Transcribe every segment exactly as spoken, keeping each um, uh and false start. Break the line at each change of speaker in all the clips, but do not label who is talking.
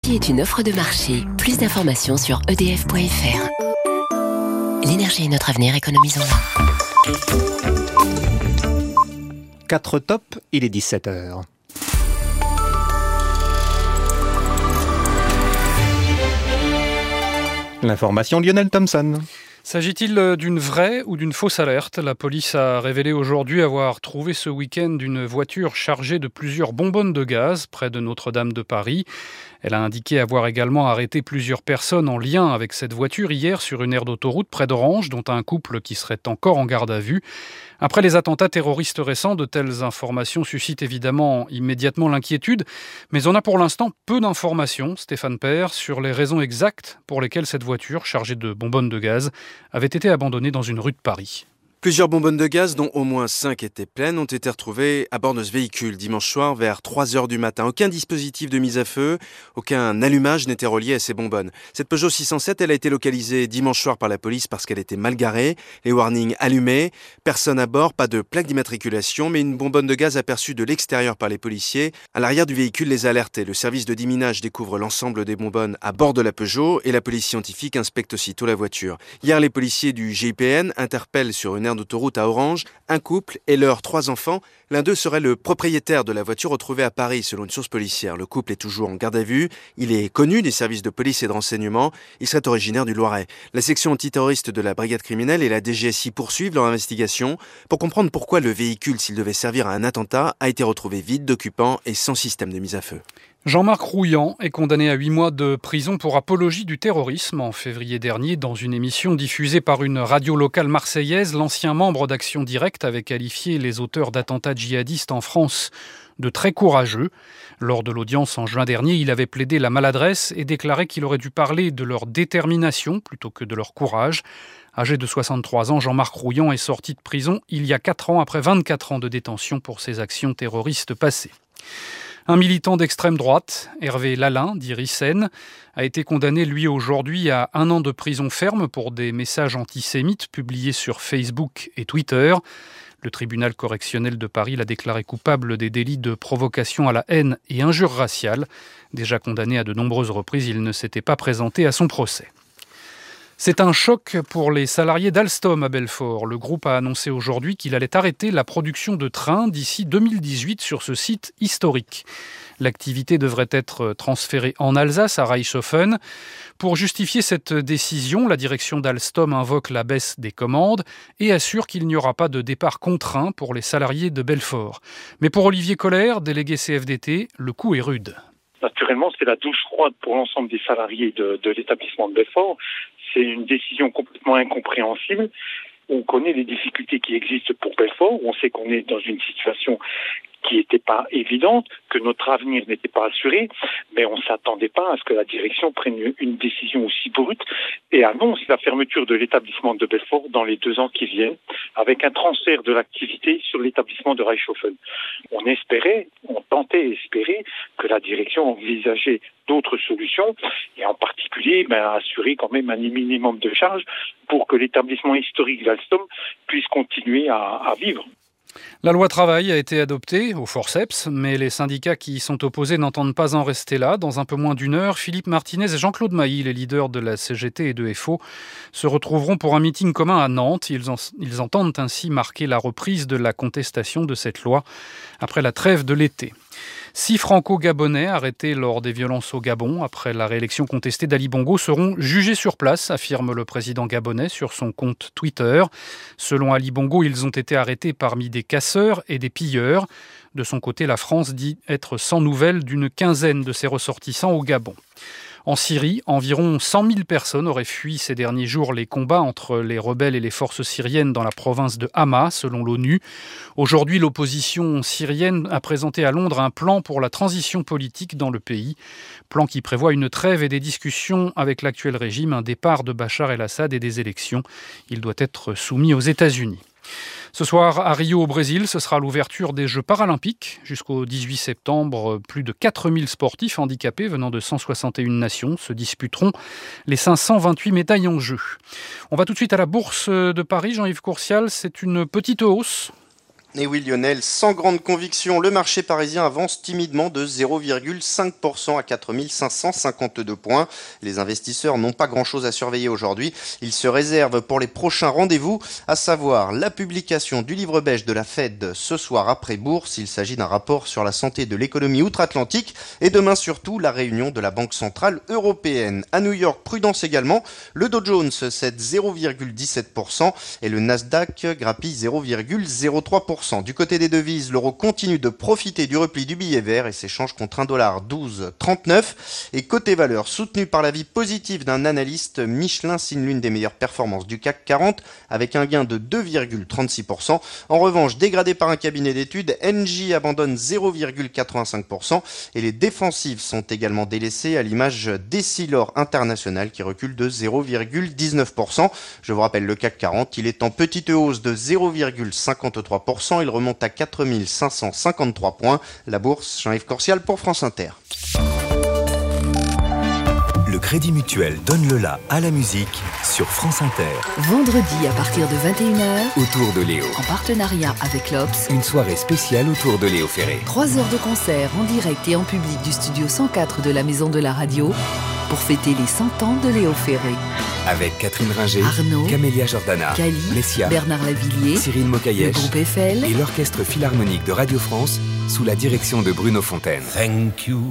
L'énergie est une offre de marché. Plus d'informations sur e d f point f r. L'énergie est notre avenir, économisons-la.
quatre tops, il est dix-sept heures. L'information, Lionel Thompson.
S'agit-il d'une vraie ou d'une fausse alerte ? La police a révélé aujourd'hui avoir trouvé ce week-end une voiture chargée de plusieurs bonbonnes de gaz près de Notre-Dame de Paris. Elle a indiqué avoir également arrêté plusieurs personnes en lien avec cette voiture hier sur une aire d'autoroute près d'Orange, dont un couple qui serait encore en garde à vue. Après les attentats terroristes récents, de telles informations suscitent évidemment immédiatement l'inquiétude, mais on a pour l'instant peu d'informations, Stéphane Père, sur les raisons exactes pour lesquelles cette voiture, chargée de bonbonnes de gaz, avait été abandonnée dans une rue de Paris.
Plusieurs bonbonnes de gaz, dont au moins cinq étaient pleines, ont été retrouvées à bord de ce véhicule dimanche soir vers trois heures du matin. Aucun dispositif de mise à feu, aucun allumage n'était relié à ces bonbonnes. Cette Peugeot six cent sept, elle a été localisée dimanche soir par la police parce qu'elle était mal garée, les warnings allumés, personne à bord, pas de plaque d'immatriculation, mais une bonbonne de gaz aperçue de l'extérieur par les policiers. À l'arrière du véhicule les a alertés. Le service de déminage découvre l'ensemble des bonbonnes à bord de la Peugeot et la police scientifique inspecte aussitôt la voiture. Hier, les policiers du G I P N interpellent sur une aire d'autoroute à Orange un couple et leurs trois enfants. L'un d'eux serait le propriétaire de la voiture retrouvée à Paris, selon une source policière. Le couple est toujours en garde à vue. Il est connu des services de police et de renseignement. Il serait originaire du Loiret. La section antiterroriste de la brigade criminelle et la D G S I poursuivent leur investigation pour comprendre pourquoi le véhicule, s'il devait servir à un attentat, a été retrouvé vide d'occupants et sans système de mise à feu.
Jean-Marc Rouillant est condamné à huit mois de prison pour apologie du terrorisme. En février dernier, dans une émission diffusée par une radio locale marseillaise, l'ancien membre d'Action Directe avait qualifié les auteurs d'attentats djihadistes en France de très courageux. Lors de l'audience en juin dernier, il avait plaidé la maladresse et déclaré qu'il aurait dû parler de leur détermination plutôt que de leur courage. Âgé de soixante-trois ans, Jean-Marc Rouillant est sorti de prison il y a quatre ans après vingt-quatre ans de détention pour ses actions terroristes passées. Un militant d'extrême droite, Hervé Lalin, dit Ricen, a été condamné lui aujourd'hui à un an de prison ferme pour des messages antisémites publiés sur Facebook et Twitter. Le tribunal correctionnel de Paris l'a déclaré coupable des délits de provocation à la haine et injure raciale. Déjà condamné à de nombreuses reprises, il ne s'était pas présenté à son procès. C'est un choc pour les salariés d'Alstom à Belfort. Le groupe a annoncé aujourd'hui qu'il allait arrêter la production de trains d'ici deux mille dix-huit sur ce site historique. L'activité devrait être transférée en Alsace, à Reichshofen. Pour justifier cette décision, la direction d'Alstom invoque la baisse des commandes et assure qu'il n'y aura pas de départ contraint pour les salariés de Belfort. Mais pour Olivier Colère, délégué C F D T, le coup est rude.
Naturellement, c'est la douche froide pour l'ensemble des salariés de, de l'établissement de Belfort. C'est une décision complètement incompréhensible. On connaît les difficultés qui existent pour Belfort. On sait qu'on est dans une situation qui n'était pas évidente, que notre avenir n'était pas assuré, mais on ne s'attendait pas à ce que la direction prenne une décision aussi brute et annonce la fermeture de l'établissement de Belfort dans les deux ans qui viennent, avec un transfert de l'activité sur l'établissement de Reichshofen. On espérait, on tentait d'espérer que la direction envisageait d'autres solutions, et en particulier ben, assurer quand même un minimum de charges pour que l'établissement historique d'Alstom puisse continuer à, à vivre.
La loi travail a été adoptée au forceps, mais les syndicats qui y sont opposés n'entendent pas en rester là. Dans un peu moins d'une heure, Philippe Martinez et Jean-Claude Mailly, les leaders de la C G T et de F O, se retrouveront pour un meeting commun à Nantes. Ils, en, ils entendent ainsi marquer la reprise de la contestation de cette loi après la trêve de l'été. Six Franco-Gabonais arrêtés lors des violences au Gabon après la réélection contestée d'Ali Bongo seront jugés sur place, affirme le président gabonais sur son compte Twitter. Selon Ali Bongo, ils ont été arrêtés parmi des casseurs et des pilleurs. De son côté, la France dit être sans nouvelles d'une quinzaine de ses ressortissants au Gabon. En Syrie, environ cent mille personnes auraient fui ces derniers jours les combats entre les rebelles et les forces syriennes dans la province de Hama, selon l'ONU. Aujourd'hui, l'opposition syrienne a présenté à Londres un plan pour la transition politique dans le pays. Plan qui prévoit une trêve et des discussions avec l'actuel régime, un départ de Bachar el-Assad et des élections. Il doit être soumis aux États-Unis. Ce soir, à Rio, au Brésil, ce sera l'ouverture des Jeux paralympiques. Jusqu'au dix-huit septembre, plus de quatre mille sportifs handicapés venant de cent soixante et une nations se disputeront les cinq cent vingt-huit médailles en jeu. On va tout de suite à la Bourse de Paris. Jean-Yves Courcial, c'est une petite hausse.
Et oui Lionel, sans grande conviction, le marché parisien avance timidement de zéro virgule cinq pour cent à quatre mille cinq cent cinquante-deux points. Les investisseurs n'ont pas grand-chose à surveiller aujourd'hui. Ils se réservent pour les prochains rendez-vous, à savoir la publication du livre beige de la Fed ce soir après bourse. Il s'agit d'un rapport sur la santé de l'économie outre-Atlantique et demain surtout la réunion de la Banque Centrale Européenne. À New York, prudence également. Le Dow Jones cède zéro virgule dix-sept pour cent et le Nasdaq grappille zéro virgule zéro trois pour cent. Du côté des devises, l'euro continue de profiter du repli du billet vert et s'échange contre un dollar douze trente-neuf. Et côté valeur, soutenu par l'avis positif d'un analyste, Michelin signe l'une des meilleures performances du C A C quarante avec un gain de deux virgule trente-six pour cent. En revanche, dégradé par un cabinet d'études, Engie abandonne zéro virgule quatre-vingt-cinq pour cent et les défensives sont également délaissées à l'image d'Essilor International qui recule de zéro virgule dix-neuf pour cent. Je vous rappelle le C A C quarante, il est en petite hausse de zéro virgule cinquante-trois pour cent. Il remonte à quatre mille cinq cent cinquante-trois points. La bourse, Jean-Yves Corsial pour France Inter.
Le Crédit Mutuel donne le la à la musique sur France Inter.
Vendredi à partir de vingt et une heures,
autour de Léo.
En partenariat avec l'Obs,
une soirée spéciale autour de Léo Ferré.
Trois heures de concert en direct et en public du studio cent quatre de la Maison de la Radio pour fêter les cent ans de Léo Ferré.
Avec Catherine Ringer,
Arnaud,
Camélia Jordana,
Cali,
Messia,
Bernard Lavillier,
Cyril Mokayesh,
le groupe Eiffel
et l'Orchestre Philharmonique de Radio France sous la direction de Bruno Fontaine.
Thank you,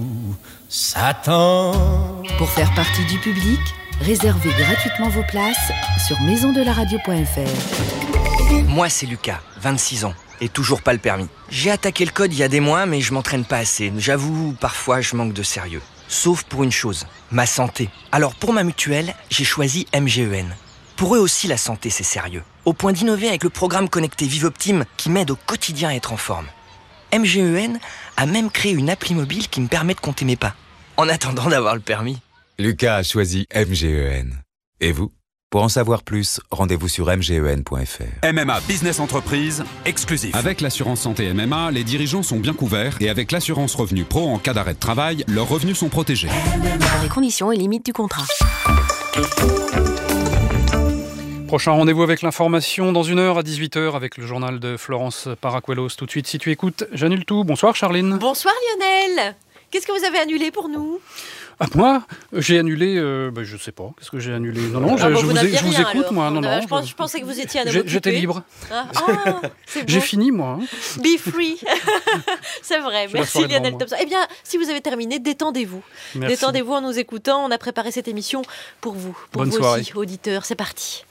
Satan.
Pour faire partie du public, réservez gratuitement vos places sur maison de la radio point f r.
Moi, c'est Lucas, vingt-six ans, et toujours pas le permis. J'ai attaqué le code il y a des mois, mais je m'entraîne pas assez. J'avoue, parfois, je manque de sérieux. Sauf pour une chose, ma santé. Alors pour ma mutuelle, j'ai choisi M G E N. Pour eux aussi, la santé, c'est sérieux. Au point d'innover avec le programme connecté ViveOptime qui m'aide au quotidien à être en forme. M G E N a même créé une appli mobile qui me permet de compter mes pas, en attendant d'avoir le permis.
Lucas a choisi M G E N. Et vous ? Pour en savoir plus, rendez-vous sur m g e n point f r.
M M A Business Entreprise, exclusif. Avec l'assurance santé M M A, les dirigeants sont bien couverts et avec l'assurance revenu pro, en cas d'arrêt de travail, leurs revenus sont protégés.
Pour les conditions et limites du contrat.
Prochain rendez-vous avec l'information dans une heure à dix-huit heures avec le journal de Florence Paracuelos. Tout de suite, si tu écoutes, j'annule tout. Bonsoir Charline.
Bonsoir Lionel. Qu'est-ce que vous avez annulé pour nous ?
Ah, moi, j'ai annulé, euh, bah, je sais pas, qu'est-ce que j'ai annulé ? Non, non,
ah,
je,
bon,
je,
vous,
vous, ai, je
rien,
vous écoute,
alors.
moi. Non, non,
je, pense,
je,
je pensais que vous étiez un homme occupé.
J'étais libre.
Ah, oh, c'est bon.
J'ai fini, moi. Hein.
Be free. C'est vrai, merci Lionel Thompson. Eh bien, si vous avez terminé, détendez-vous. Merci. Détendez-vous en nous écoutant. On a préparé cette émission pour vous, pour
Bonne
vous
soirée.
aussi, auditeurs. C'est parti.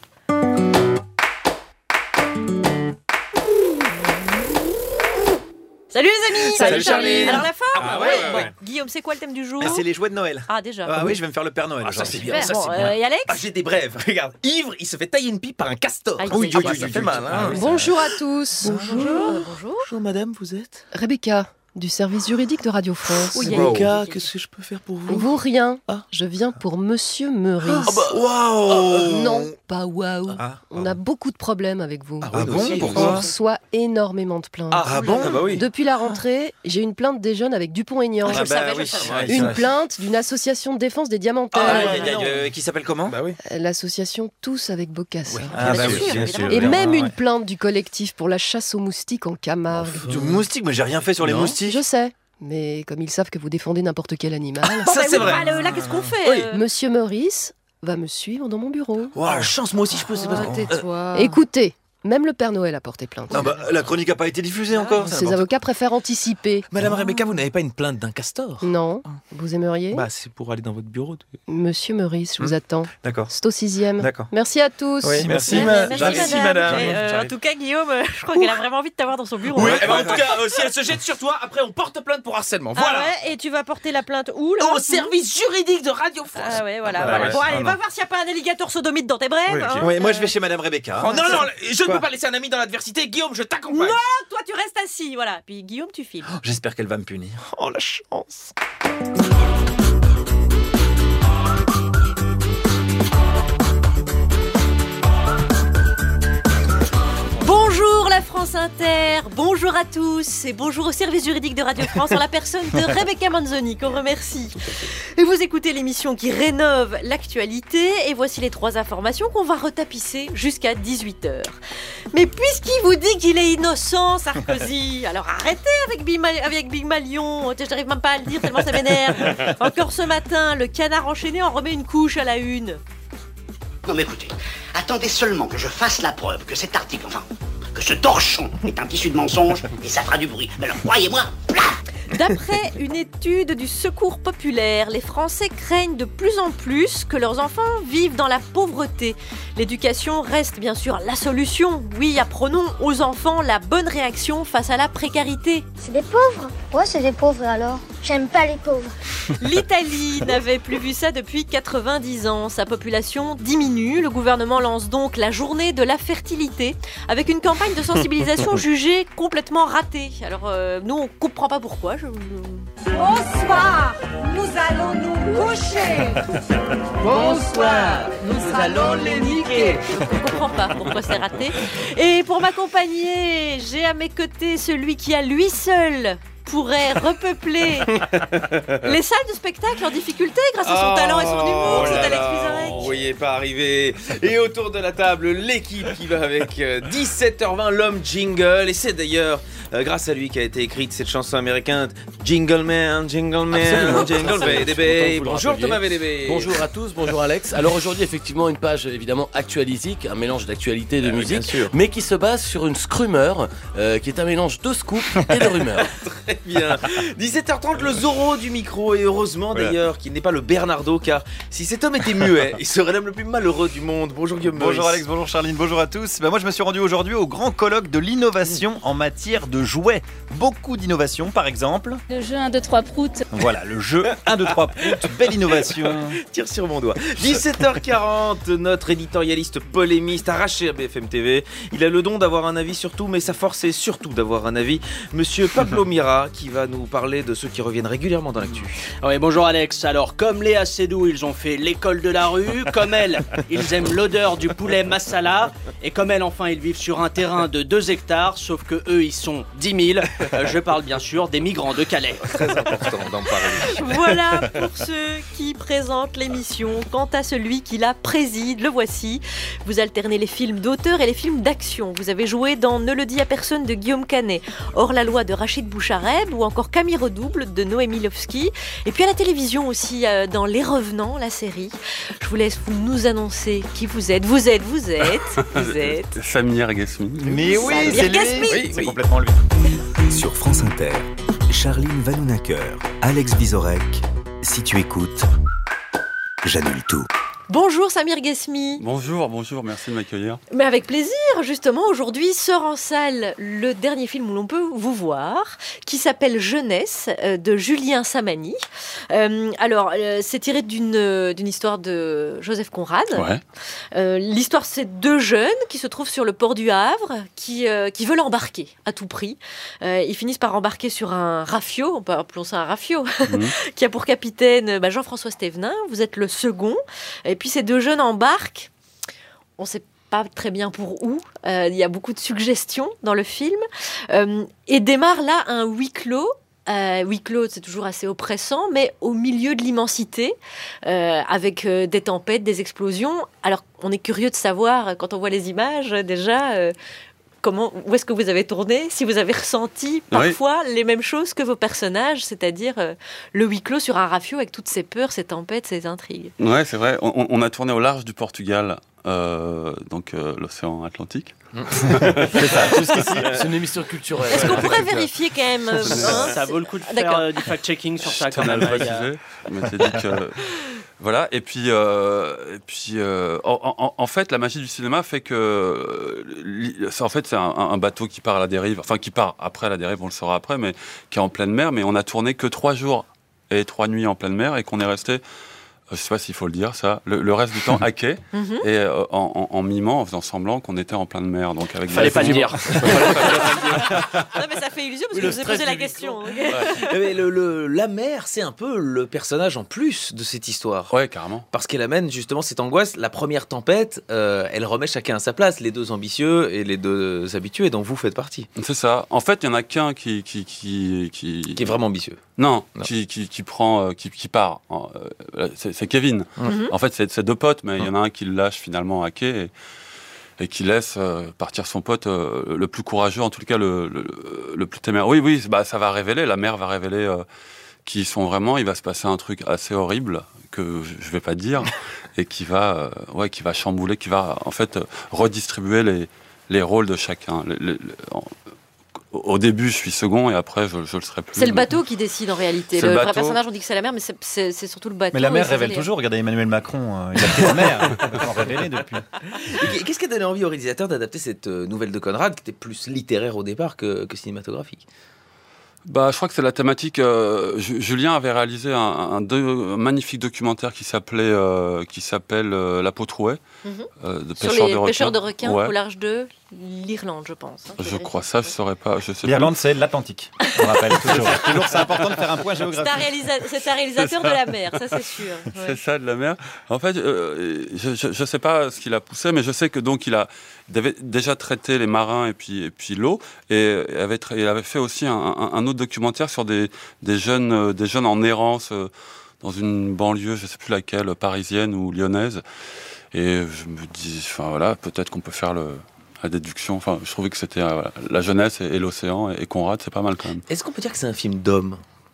Salut les amis.
Salut Charline.
Alors la forme
ah, ouais, ouais, ouais.
Bon, Guillaume, c'est quoi le thème du jour ?
ah, C'est les jouets de Noël.
Ah déjà.
Ah oui, je vais me faire le Père Noël. Ah, ça c'est bien. Ça,
bon,
c'est
euh,
bien.
Et Alex ?
Ah, j'ai des brèves. Regarde, Ivre, il se fait tailler une pipe par un castor.
Ah,
oui,
oui,
oui, ça fait mal. Hein.
Bonjour à tous.
Bonjour. Euh, bonjour.
Bonjour madame, vous êtes ?
Rebecca, du service juridique de Radio France.
Oui,
Rebecca, qu'est-ce que je peux faire pour vous ?
Vous rien.
Ah.
Je viens pour Monsieur Meurice.
Ah bah, waouh
euh, Non, pas waouh.
Ah,
On a beaucoup de problèmes avec vous.
Ah, oui,
bon
aussi,
Pourquoi
On reçoit énormément de plaintes.
Ah, ah bon ah bah oui.
Depuis la rentrée, j'ai une plainte des jeunes avec Dupont-Aignan.
Ah, je
Ah
le
bah
savais, je
oui.
le savais.
Ouais,
Une
c'est
plainte d'une association de défense des diamantaires.
Ah, aïe, aïe, aïe, euh, qui s'appelle comment ?
Bah oui.
L'association Tous avec Bocassa.
Ah,
bah
bah
oui,
oui, bien
évidemment.
sûr.
Et
ouais,
même
ouais.
une plainte du collectif pour la chasse aux moustiques en Camargue.
Du moustique, mais j'ai rien fait sur les
Non.
moustiques.
Je sais, mais comme ils savent que vous défendez n'importe quel animal,
Bon,
Ça,
bah,
c'est
oui,
vrai.
bah, le- là, qu'est-ce qu'on fait
Oui.
euh
Monsieur Meurice va me suivre dans mon bureau.
Waouh, chance, moi aussi je peux. C'est pas
Ah,
trop.
tais-toi. Écoutez, même le Père Noël a porté plainte.
Ah bah, la chronique a pas été diffusée encore.
Ses avocats préfèrent anticiper.
Madame Rebecca, vous n'avez pas une plainte d'un castor ?
Non, vous aimeriez
Bah, c'est pour aller dans votre bureau. de-
Monsieur Meurice, je vous attends.
D'accord.
C'est au sixième.
D'accord.
Merci à tous.
Oui, merci,
Ouais,
ma-
merci,
merci,
madame.
madame.
Et, euh, en tout cas, Guillaume, euh, je crois qu'elle a vraiment envie de t'avoir dans son bureau.
Oui,
hein.
eh ben, en tout cas, euh, si elle se jette sur toi, après on porte plainte pour harcèlement.
Ah
Voilà.
ouais, et tu vas porter la plainte où là
Au service juridique de Radio France.
Ah ouais, voilà.
Ah,
voilà.
ouais.
Bon, allez,
Ah,
va
non.
voir s'il n'y a pas un alligator sodomite dans tes brèves.
Oui,
hein.
Oui, moi je vais chez Madame Rebecca.
Oh,
non, non, je ne
Quoi
peux pas laisser un ami dans l'adversité. Guillaume, je t'accompagne.
Non, toi tu restes assis, voilà. Puis Guillaume, tu files.
J'espère qu'elle va me punir. Oh la chance.
Bonjour la France Inter, bonjour à tous et bonjour au service juridique de Radio France en la personne de Rebecca Manzoni qu'on remercie. Et vous écoutez l'émission qui rénove l'actualité et voici les trois informations qu'on va retapisser jusqu'à dix-huit heures. Mais puisqu'il vous dit qu'il est innocent, Sarkozy, alors arrêtez avec Big, Ma- avec Big Malion, j'arrive même pas à le dire tellement ça m'énerve. Encore ce matin, le canard enchaîné en remet une couche à la une.
Non mais écoutez, attendez seulement que je fasse la preuve que cet article, enfin, que ce torchon est un tissu de mensonge et ça fera du bruit. Mais alors croyez-moi, plaf.
D'après une étude du Secours populaire, les Français craignent de plus en plus que leurs enfants vivent dans la pauvreté. L'éducation reste bien sûr la solution. Oui, apprenons aux enfants la bonne réaction face à la précarité.
C'est des pauvres ? Ouais, c'est des pauvres alors. J'aime pas les pauvres.
L'Italie n'avait plus vu ça depuis quatre-vingt-dix ans. Sa population diminue. Le gouvernement lance donc la journée de la fertilité avec une campagne de sensibilisation jugée complètement ratée. Alors, euh, nous, on comprend pas pourquoi. Je...
Bonsoir, nous allons nous coucher. Bonsoir, nous allons les niquer.
Je ne comprends pas pourquoi c'est raté. Et pour m'accompagner, j'ai à mes côtés celui qui à lui seul pourrait repeupler les salles de spectacle en difficulté grâce à son oh, talent et son humour, c'est Alex Vizorek.
Vous voyez pas arriver. Et autour de la table, l'équipe qui va avec dix-sept heures vingt, l'homme jingle. Et c'est d'ailleurs euh, grâce à lui qu'a été écrite cette chanson américaine Jingle Man, Jingle Man, Absolument. Jingle V D B. Bonjour Thomas V D B.
Bonjour à tous, bonjour Alex. Alors aujourd'hui, effectivement, une page évidemment actualitique, un mélange d'actualité et de euh, musique, mais qui se base sur une scrummer, euh, qui est un mélange de scoop et de rumeur.
Très bien. dix-sept heures trente, le Zorro du micro. Et heureusement voilà. d'ailleurs qu'il n'est pas le Bernardo, car si cet homme était muet, il serait l'homme le plus malheureux du monde. Bonjour Guillaume.
Bonjour Alex, bonjour Charline, bonjour à tous. Ben moi je me suis rendu aujourd'hui au grand colloque de l'innovation mmh. en matière de jouets. Beaucoup d'innovations par exemple.
Le jeu un, deux, trois proutes.
Voilà, le jeu un, deux, trois proutes, belle innovation.
Tire sur mon doigt. dix-sept heures quarante, notre éditorialiste polémiste arraché à B F M T V. Il a le don d'avoir un avis sur tout, mais sa force est surtout d'avoir un avis. Monsieur Pablo Mira, qui va nous parler de ceux qui reviennent régulièrement dans l'actu.
Oui, bonjour Alex. Alors, comme Léa Seydoux, ils ont fait l'école de la rue. Comme elle, ils aiment l'odeur du poulet masala. Et comme elle, enfin, ils vivent sur un terrain de deux hectares, sauf que eux, ils sont dix mille. Euh, je parle bien sûr des migrants de Calais.
Très important d'en parler.
Voilà pour ceux qui présentent l'émission. Quant à celui qui la préside, le voici. Vous alternez les films d'auteur et les films d'action. Vous avez joué dans Ne le dis à personne de Guillaume Canet, Hors la loi de Rachid Bouchareb ou encore Camille Redouble de Noémie Lovski. Et puis à la télévision aussi, euh, dans Les Revenants, la série. Je vous laisse vous nous annoncer qui vous êtes. Vous êtes, vous êtes, vous êtes...
Samir Ghasmi.
Mais oui,
Samir
c'est lui.
Ghasmi.
Oui, c'est oui. complètement lui.
Sur France Inter, Charline Vanhoenacker, Alex Vizorek. Si tu écoutes, j'annule tout.
Bonjour Samir Ghasmi.
Bonjour, bonjour, merci de m'accueillir.
Mais avec plaisir, justement, aujourd'hui sort en salle le dernier film où l'on peut vous voir, qui s'appelle Jeunesse, euh, de Julien Samani. Euh, alors, euh, c'est tiré d'une, d'une histoire de Joseph Conrad.
Ouais.
Euh, l'histoire, c'est deux jeunes qui se trouvent sur le port du Havre, qui, euh, qui veulent embarquer à tout prix. Euh, ils finissent par embarquer sur un rafio, on peut appeler ça un rafio, mmh. qui a pour capitaine bah, Jean-François Stévenin. Vous êtes le second. Et puis ces deux jeunes embarquent, on ne sait pas très bien pour où, euh, il y a beaucoup de suggestions dans le film, euh, et démarre là un huis clos. Euh, huis clos, c'est toujours assez oppressant, mais au milieu de l'immensité, euh, avec euh, des tempêtes, des explosions. Alors, on est curieux de savoir, quand on voit les images, déjà... Euh, Comment, où est-ce que vous avez tourné ? Si vous avez ressenti parfois oui. les mêmes choses que vos personnages, c'est-à-dire euh, le huis clos sur un rafio avec toutes ces peurs, ces tempêtes, ces intrigues.
Ouais, c'est vrai. On, on a tourné au large du Portugal, euh, donc euh, l'océan Atlantique.
C'est ça, jusqu'ici. C'est une émission culturelle.
Est-ce qu'on pourrait vérifier quand même euh,
hein, Ça vaut le coup de faire euh, du fact-checking sur ça quand même.
Je m'étais dit que... Voilà, et puis, euh, et puis euh, en, en, en fait, la magie du cinéma fait que, c'est, en fait, c'est un, un bateau qui part à la dérive, enfin qui part après à la dérive, on le saura après, mais qui est en pleine mer, mais on a tourné que trois jours et trois nuits en pleine mer, et qu'on est resté je sais pas s'il faut le dire ça, le, le reste du temps à quai
Mhm.
et euh, en, en, en mimant, en faisant semblant qu'on était en pleine mer. Donc avec
Fallait
des-
pas le dire.
Non, mais ça fait illusion parce
Oui,
que
le
je vous ai
stress
posé la
du
question. ok
Mais le, le- la mère, c'est un peu le personnage en plus de cette histoire.
Ouais, carrément.
Parce qu'elle amène justement cette angoisse. La première tempête, euh, elle remet chacun à sa place, les deux ambitieux et les deux habitués, dont vous faites partie.
C'est ça. En fait, il y en a qu'un qui qui qui qui,
Qui est vraiment ambitieux.
Non,
Non.
Qui, qui qui prend, euh, qui, qui part. Euh, C'est c'est Kevin.
Mhm.
En fait, c'est c'est deux potes, mais il y en a un qui le lâche finalement à quai et, et qui laisse euh, partir son pote euh, le plus courageux, en tout cas le le, le plus téméraire. Oui, oui, bah ça va révéler. La mère va révéler euh, qui ils sont vraiment. Il va se passer un truc assez horrible que je je vais pas dire et qui va, euh, ouais, qui va chambouler, qui va en fait euh, redistribuer les les rôles de chacun. Les- les- les- en- au début, je suis second et après, je, je le serai plus.
C'est le
mais-
bateau qui décide en réalité.
C'est
Le
le
vrai
bateau.
personnage, on dit que c'est la mer, mais c'est- c'est c'est surtout le bateau.
Mais la
et
mère
c'est
révèle
délire.
toujours. Regardez Emmanuel Macron, euh, il a pris la mère. Il peut en révéler depuis.
Et qu'est-ce qui a donné envie au réalisateur d'adapter cette euh, nouvelle de Conrad, qui était plus littéraire au départ que, que cinématographique?
Bah, je crois que c'est la thématique. euh, Ju- Julien avait réalisé un, un, deux- un magnifique documentaire qui s'appelait, euh, qui s'appelle euh, La peau trouée,
Mhm.
euh, de
Sur
pêcheurs
les
de requins.
pêcheurs de requins
Ouais.
au large de l'Irlande, je pense. hein,
Je crois ça, je saurais pas. Je sais
L'Irlande, c'est l'Atlantique. On rappelle toujours. toujours, c'est important de faire un point
C'est un,
géographique.
réalisa- c'est un réalisateur de
ça.
la mer, ça c'est sûr. ouais.
C'est ça de la mer. En fait, euh, je, je, je sais pas ce qu'il a poussé, mais je sais que donc il a il avait déjà traité les marins et puis et puis l'eau et avait tra- il avait fait aussi un, un, un autre documentaire sur des des jeunes euh, des jeunes en errance euh, dans une banlieue, je sais plus laquelle, parisienne ou lyonnaise. Et je me dis, enfin voilà, peut-être qu'on peut faire le la déduction. Enfin, je trouvais que c'était euh, voilà, la jeunesse et, et l'océan et, et Conrad, c'est pas mal quand même.
Est-ce qu'on peut dire que c'est un film d'homme,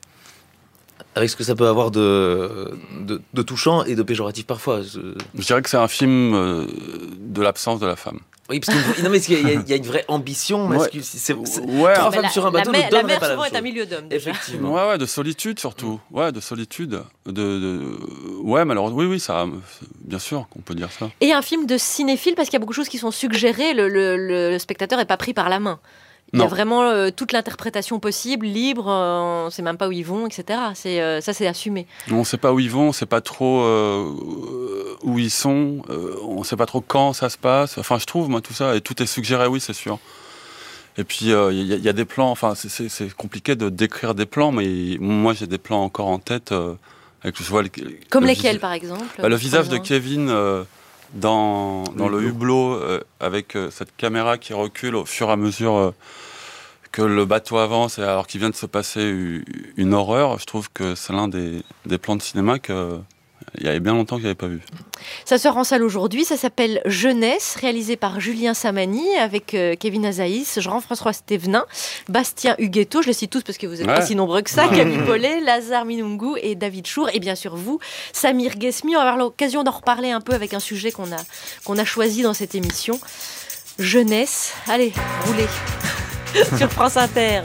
avec ce que ça peut avoir de, de, de touchant et de péjoratif parfois? je-
Je dirais que c'est un film euh, de l'absence de la femme.
Oui, parce qu'il non, mais parce qu'il y, a- il y a une vraie ambition masculine. C'est- c'est-
Ouais.
Trois
Mais
femmes
la-
sur un
la
bateau
mer-
ne
la
donneraient
mer
pas la
souvent
même
est un
chose.
milieu d'hommes, déjà.
Effectivement.
Ouais, ouais, de solitude surtout. Ouais, de solitude. De, de... Ouais, malheureusement, oui, oui, ça, bien sûr qu'on peut dire ça.
Et un film de cinéphile, parce qu'il y a beaucoup de choses qui sont suggérées, le, le- le spectateur n'est pas pris par la main. Il y a
Non.
vraiment euh, toute l'interprétation possible, libre, euh, on ne sait même pas où ils vont, et cetera. C'est, euh, ça, c'est assumé.
On ne sait pas où ils vont, on ne sait pas trop euh, où ils sont, euh, on ne sait pas trop quand ça se passe. Enfin, je trouve, moi, tout ça, et tout est suggéré, oui, c'est sûr. Et puis, il euh, y, y a des plans, enfin, c'est- c'est c'est compliqué de décrire des plans, mais moi, j'ai des plans encore en tête. Euh, avec, je vois le-
Comme
le
lesquels,
visa-
par exemple
Bah, Le
par
visage de
exemple
Kevin euh, dans, dans le hublot, euh, avec euh, cette caméra qui recule au fur et à mesure euh, que le bateau avance, et alors qu'il vient de se passer u- une horreur. Je trouve que c'est l'un des, des plans de cinéma que il y avait bien longtemps que je n'avais pas vu.
Ça sort en salle aujourd'hui, ça s'appelle Jeunesse, réalisé par Julien Samani, avec euh, Kevin Azaïs, Jean-François Stévenin, Bastien Huguetto, je les cite tous parce que vous n'êtes
Ouais.
pas si nombreux que ça,
Ouais.
Camille Paulet, Lazare Minungu et David Chour, et bien sûr vous, Samir Ghesmi. On va avoir l'occasion d'en reparler un peu avec un sujet qu'on a, qu'on a choisi dans cette émission. Jeunesse, allez, roulez sur France Inter.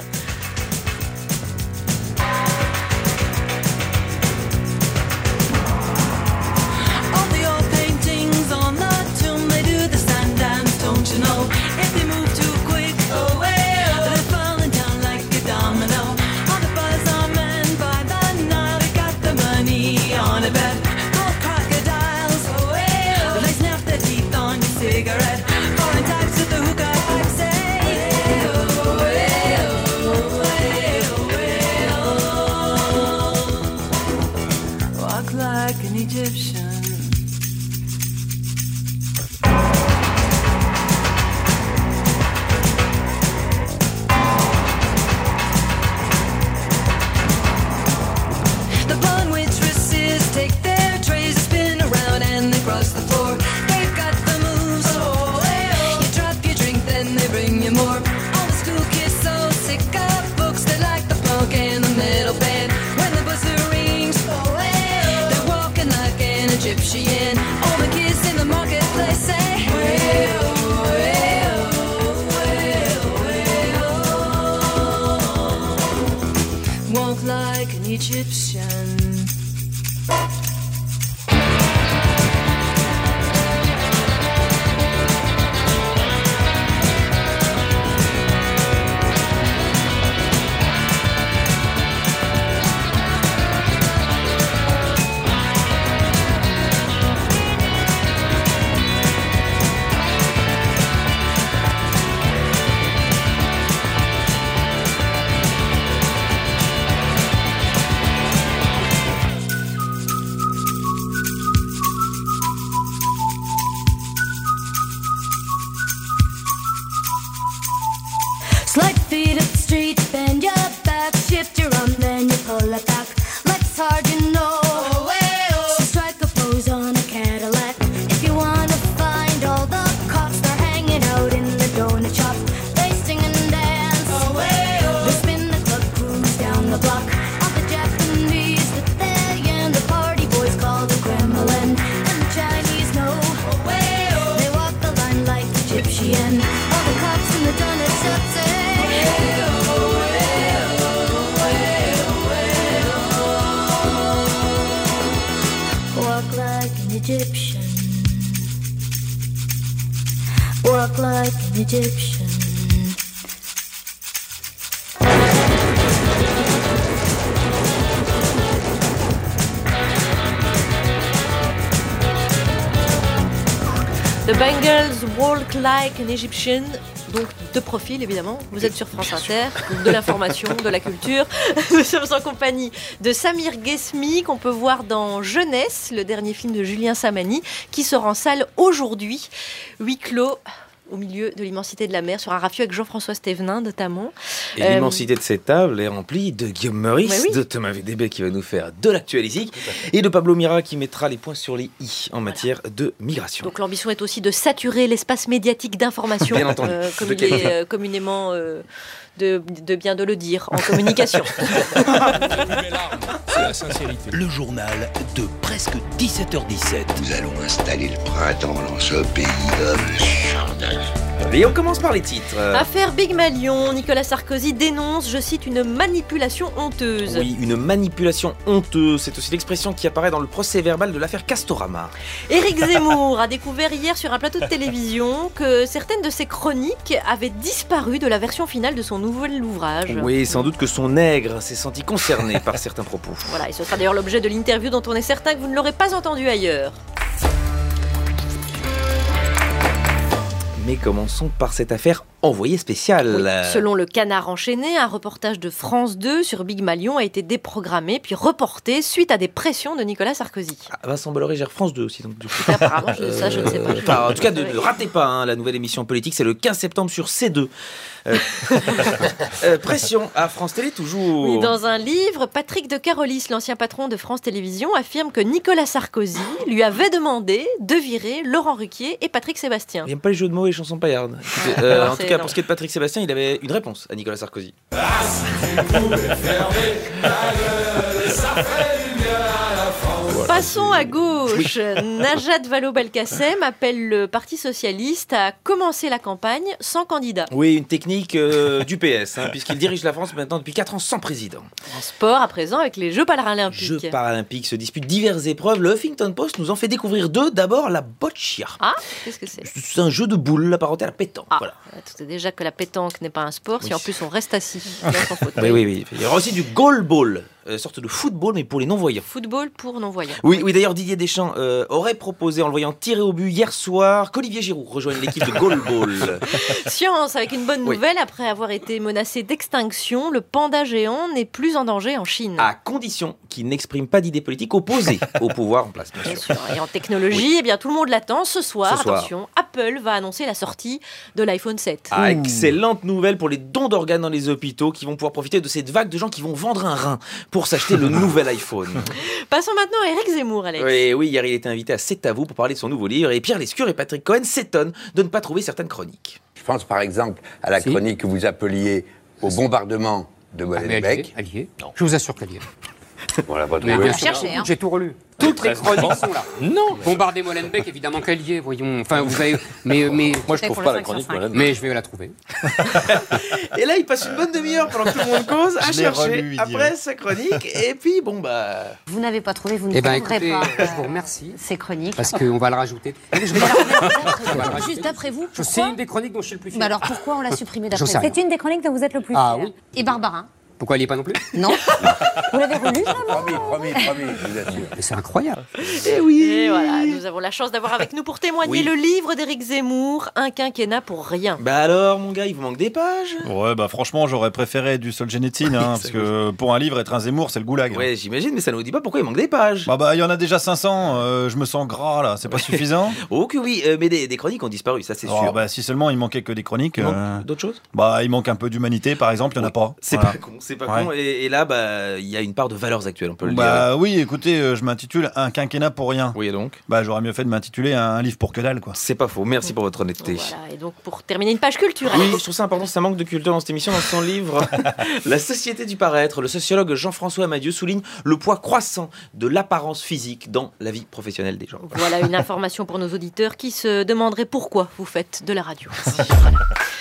All the old paintings on the tomb, they do the sand dance, don't you know? If they move too quick, oh, well, they're falling down like a domino. All the buzz are men by the Nile, they got the money on a bet. Gold crocodiles, oh, well, they snap their teeth on your cigarette. Foreign types with the hookah pipe say, oh, well, oh, well, well. Walk like an Egyptian. The blonde waitresses take their trays, spin around and they cross the floor. They've got the moves. Oh, you drop your drink, then they bring you more. All the school kids so sick of books, they like the punk and the metal band. When the buzzer rings, oh, they're walking like an Egyptian. All the kids in the marketplace say, well, well, well, well. Walk like an Egyptian. and all the cops and the donuts up say, walk like an Egyptian, walk like an Egyptian.
The Bangles Walk Like an Egyptian. Donc de profil évidemment, vous êtes sur France Inter, donc de l'information, de la culture. Nous sommes en compagnie de Samir Ghesmi qu'on peut voir dans Jeunesse, le dernier film de Julien Samani qui sort en salle aujourd'hui. Huis clos au milieu de l'immensité de la mer sur un rafio avec Jean-François Stévenin notamment.
Et
Euh,
l'immensité de cette table est remplie de Guillaume Meurice,
Ouais, oui.
de Thomas V D B qui va nous faire de l'actualité et de Pablo Mira qui mettra les points sur les i en matière de migration.
Donc l'ambition est aussi de saturer l'espace médiatique d'information,
Bien entendu.
euh, comme
De
il est
qualité.
euh, communément euh, de, de bien de le dire en communication.
C'est la sincérité. Le journal de presque dix-sept heures dix-sept. Nous allons installer le printemps dans ce pays d'hommes charnels.
Et on commence par les titres.
Affaire Big Malion, Nicolas Sarkozy dénonce, je cite, une manipulation honteuse.
Oui, une manipulation honteuse, c'est aussi l'expression qui apparaît dans le procès verbal de l'affaire Castorama.
Éric Zemmour a découvert hier sur un plateau de télévision que certaines de ses chroniques avaient disparu de la version finale de son nouvel ouvrage.
Oui, sans doute que son nègre s'est senti concerné par certains propos.
Voilà, et ce sera d'ailleurs l'objet de l'interview dont on est certain que vous ne l'aurez pas entendu ailleurs.
Mais commençons par cette affaire envoyée spéciale.
Oui, selon le Canard enchaîné, un reportage de France deux sur Big Malion a été déprogrammé puis reporté suite à des pressions de Nicolas Sarkozy.
Ah, Vincent Bolloré gère France deux aussi. Donc, du coup.
Apparemment, je- ça, je ne sais pas.
Enfin, en tout cas, ne, ne ratez pas hein, la nouvelle émission politique, c'est le quinze septembre sur C deux. Euh, euh, pression à France Télé toujours.
Oui, dans un livre, Patrick de Carolis, l'ancien patron de France Télévisions, affirme que Nicolas Sarkozy lui avait demandé de virer Laurent Ruquier et Patrick Sébastien.
Il n'aime pas les jeux de mots et les chansons paillardes. Écoutez, euh,
Ah,
en
c'est
tout cas,
non.
pour ce qui est de Patrick Sébastien, il avait une réponse à Nicolas Sarkozy.
Passons à gauche. Najat Vallaud-Belkacem appelle le Parti Socialiste à commencer la campagne sans candidat.
Oui, une technique euh, du P S, hein, puisqu'il dirige la France maintenant depuis quatre ans sans président.
En sport, à présent, avec les Jeux paralympiques.
Jeux paralympiques se disputent diverses épreuves. Le Huffington Post nous en fait découvrir deux. D'abord, la boccia.
Ah, qu'est-ce que c'est?
C'est un jeu de boules apparenté à la pétanque. Voilà.
Tu sais déjà que la pétanque n'est pas un sport, si en plus on reste assis dans son fauteuil.
Oui, oui, oui. Il y aura aussi du goalball, euh, sorte de football, mais pour les non-voyants.
Football pour non-voyants.
Oui, oui, d'ailleurs, Didier Deschamps euh, aurait proposé, en le voyant tirer au but hier soir, qu'Olivier Giroud rejoigne l'équipe de goalball.
Science, avec une bonne
Oui.
nouvelle, après avoir été menacé d'extinction, le panda géant n'est plus en danger en Chine.
À condition qu'il n'exprime pas d'idées politiques opposées au pouvoir en place, bien
Bien
sûr.
sûr. Et en technologie, eh bien, tout le monde l'attend. Ce soir,
Ce soir.
attention, Apple va annoncer la sortie de l'iPhone sept.
Ah, excellente nouvelle pour les dons d'organes dans les hôpitaux qui vont pouvoir profiter de cette vague de gens qui vont vendre un rein pour s'acheter le nouvel iPhone.
Passons maintenant à Éric Zemmour, Alex.
Oui, oui, hier il était invité à C'est à vous pour parler de son nouveau livre et Pierre Lescure et Patrick Cohen s'étonnent de ne pas trouver certaines chroniques.
Je pense par exemple à la chronique que vous appeliez au bombardement de Molenbeek.
Allié. Je vous assure qu'Allié.
Voilà, votre
Mais
oui.
bien sûr, j'ai tout relu. Toutes les chroniques sont là. Non. Bombarder Molenbeek, évidemment qu'Allié, voyons. Enfin, vous avez. Mais, mais.
Moi, je trouve pas la chronique Molenbeek.
Mais je vais la trouver.
Et là, il passe une bonne demi-heure pendant que tout le monde cause à
Je l'ai
chercher
relu, il
après
dirait.
sa chronique. Et puis, bon, bah.
Vous n'avez pas trouvé, vous ne
Eh ben,
trouverez
écoutez,
pas
je vous remercie.
ces chroniques.
Parce qu'on va le rajouter. Je vais
Juste d'après vous,
C'est
pourquoi
une des chroniques dont je suis le plus fier.
Mais alors pourquoi on l'a supprimée
J'en
d'après
sais rien.
C'est une des chroniques dont vous êtes le plus
Ah
fier.
oui.
Et Barbara
Pourquoi elle n'y est pas non plus
Non. Vous l'avez relu
Promis, promis, promis, je vous assure.
Mais c'est incroyable.
Et oui. Et voilà, nous avons la chance d'avoir avec nous pour témoigner
Oui.
le livre d'Éric Zemmour, Un quinquennat pour rien.
Bah alors, mon gars, il vous manque des pages?
Ouais, bah franchement, j'aurais préféré du Solzhenitsyn, hein, parce que pour un livre, être un Zemmour, c'est le goulag.
Ouais, j'imagine, mais ça ne nous dit pas pourquoi il manque des pages.
Bah bah, il y en a déjà cinq cents, euh, je me sens gras là, c'est pas suffisant?
Oh que oui, euh, mais des, des chroniques ont disparu, ça c'est
Oh,
sûr.
bah si seulement il manquait que des chroniques.
Il manque
euh,
d'autres choses?
Bah il manque un peu d'humanité par exemple, il y en a pas.
C'est
Voilà.
pas con, c'est C'est pas
Ouais.
con. Et, et là, bah, il y a une part de valeurs actuelles, on peut le
Bah
dire.
oui, écoutez, euh, je m'intitule Un quinquennat pour rien.
Oui, et donc
Bah j'aurais mieux fait de m'intituler Un, un livre pour que dalle, quoi.
C'est pas faux. Merci pour votre honnêteté.
Voilà, et donc pour terminer une page culturelle.
Oui, je trouve ça important, ça manque de culture dans cette émission, dans son livre La société du paraître, le sociologue Jean-François Amadieu souligne le poids croissant de l'apparence physique dans la vie professionnelle des gens.
Voilà une information pour nos auditeurs qui se demanderaient pourquoi vous faites de la radio. Voilà.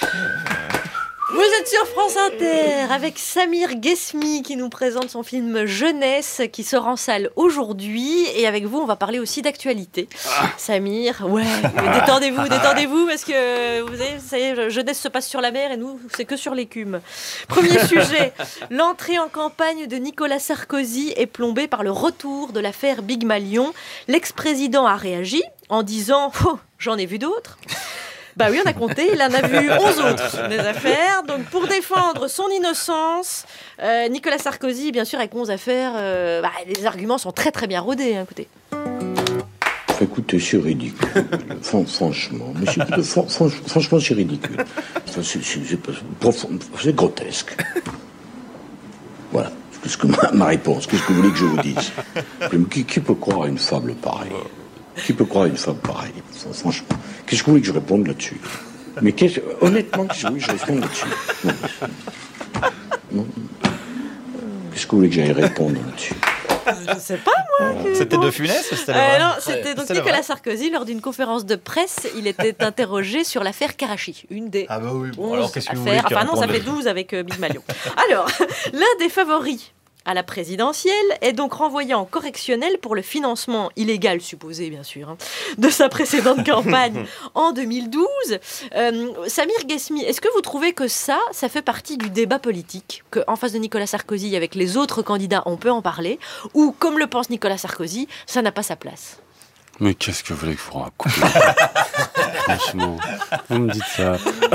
Vous êtes sur France Inter avec Samir Ghesmi qui nous présente son film Jeunesse qui sort en salle aujourd'hui. Et avec vous, on va parler aussi d'actualité. Ah. Samir, ouais, détendez-vous, détendez-vous parce que vous savez, ça y est, Jeunesse se passe sur la mer et nous, c'est que sur l'écume. Premier sujet, l'entrée en campagne de Nicolas Sarkozy est plombée par le retour de l'affaire Big Malion. L'ex-président a réagi en disant oh, « j'en ai vu d'autres ». Bah oui, on a compté, il en a vu onze autres des affaires. Donc pour défendre son innocence, euh, Nicolas Sarkozy, bien sûr, avec onze affaires, euh, bah, les arguments sont très très bien rodés. Hein, écoutez.
Écoutez, c'est ridicule. Fran- franchement, monsieur, fran- fran- franchement, c'est ridicule. Enfin, c'est, c'est- c'est pas- profond- c'est grotesque. Voilà. C'est ce que ma, ma réponse. Qu'est-ce que vous voulez que je vous dise? Mais qui, qui peut croire à une fable pareille? Qui peut croire à une femme pareille? Franchement, qu'est-ce que vous voulez que je réponde là-dessus? Mais qu'est-ce, honnêtement, qu'est-ce que vous voulez que je réponde là-dessus? Non. Non. Qu'est-ce que vous voulez que j'aille répondre là-dessus?
Je ne sais pas, moi. que-
C'était
bon.
de Funès ou c'était le
Euh,
vrai
Non, c'était donc
C'était le
Nicolas
vrai
Sarkozy, lors d'une conférence de presse, il était interrogé sur l'affaire Karachi, une des
Ah bah oui, bon,
onze
alors qu'est-ce que vous
affaires.
voulez qu'il
Enfin non, ça
réponde
fait douze avec euh, Big Malion. Alors, l'un des favoris à la présidentielle est donc renvoyé en correctionnel pour le financement illégal, supposé bien sûr, hein, de sa précédente campagne en deux mille douze. Euh, Samir Ghesmi, est-ce que vous trouvez que ça, ça fait partie du débat politique, qu'en face de Nicolas Sarkozy, avec les autres candidats, on peut en parler, ou comme le pense Nicolas Sarkozy, ça n'a pas sa place?
Mais qu'est-ce que vous voulez que je vous raconte? Franchement, vous me dites ça.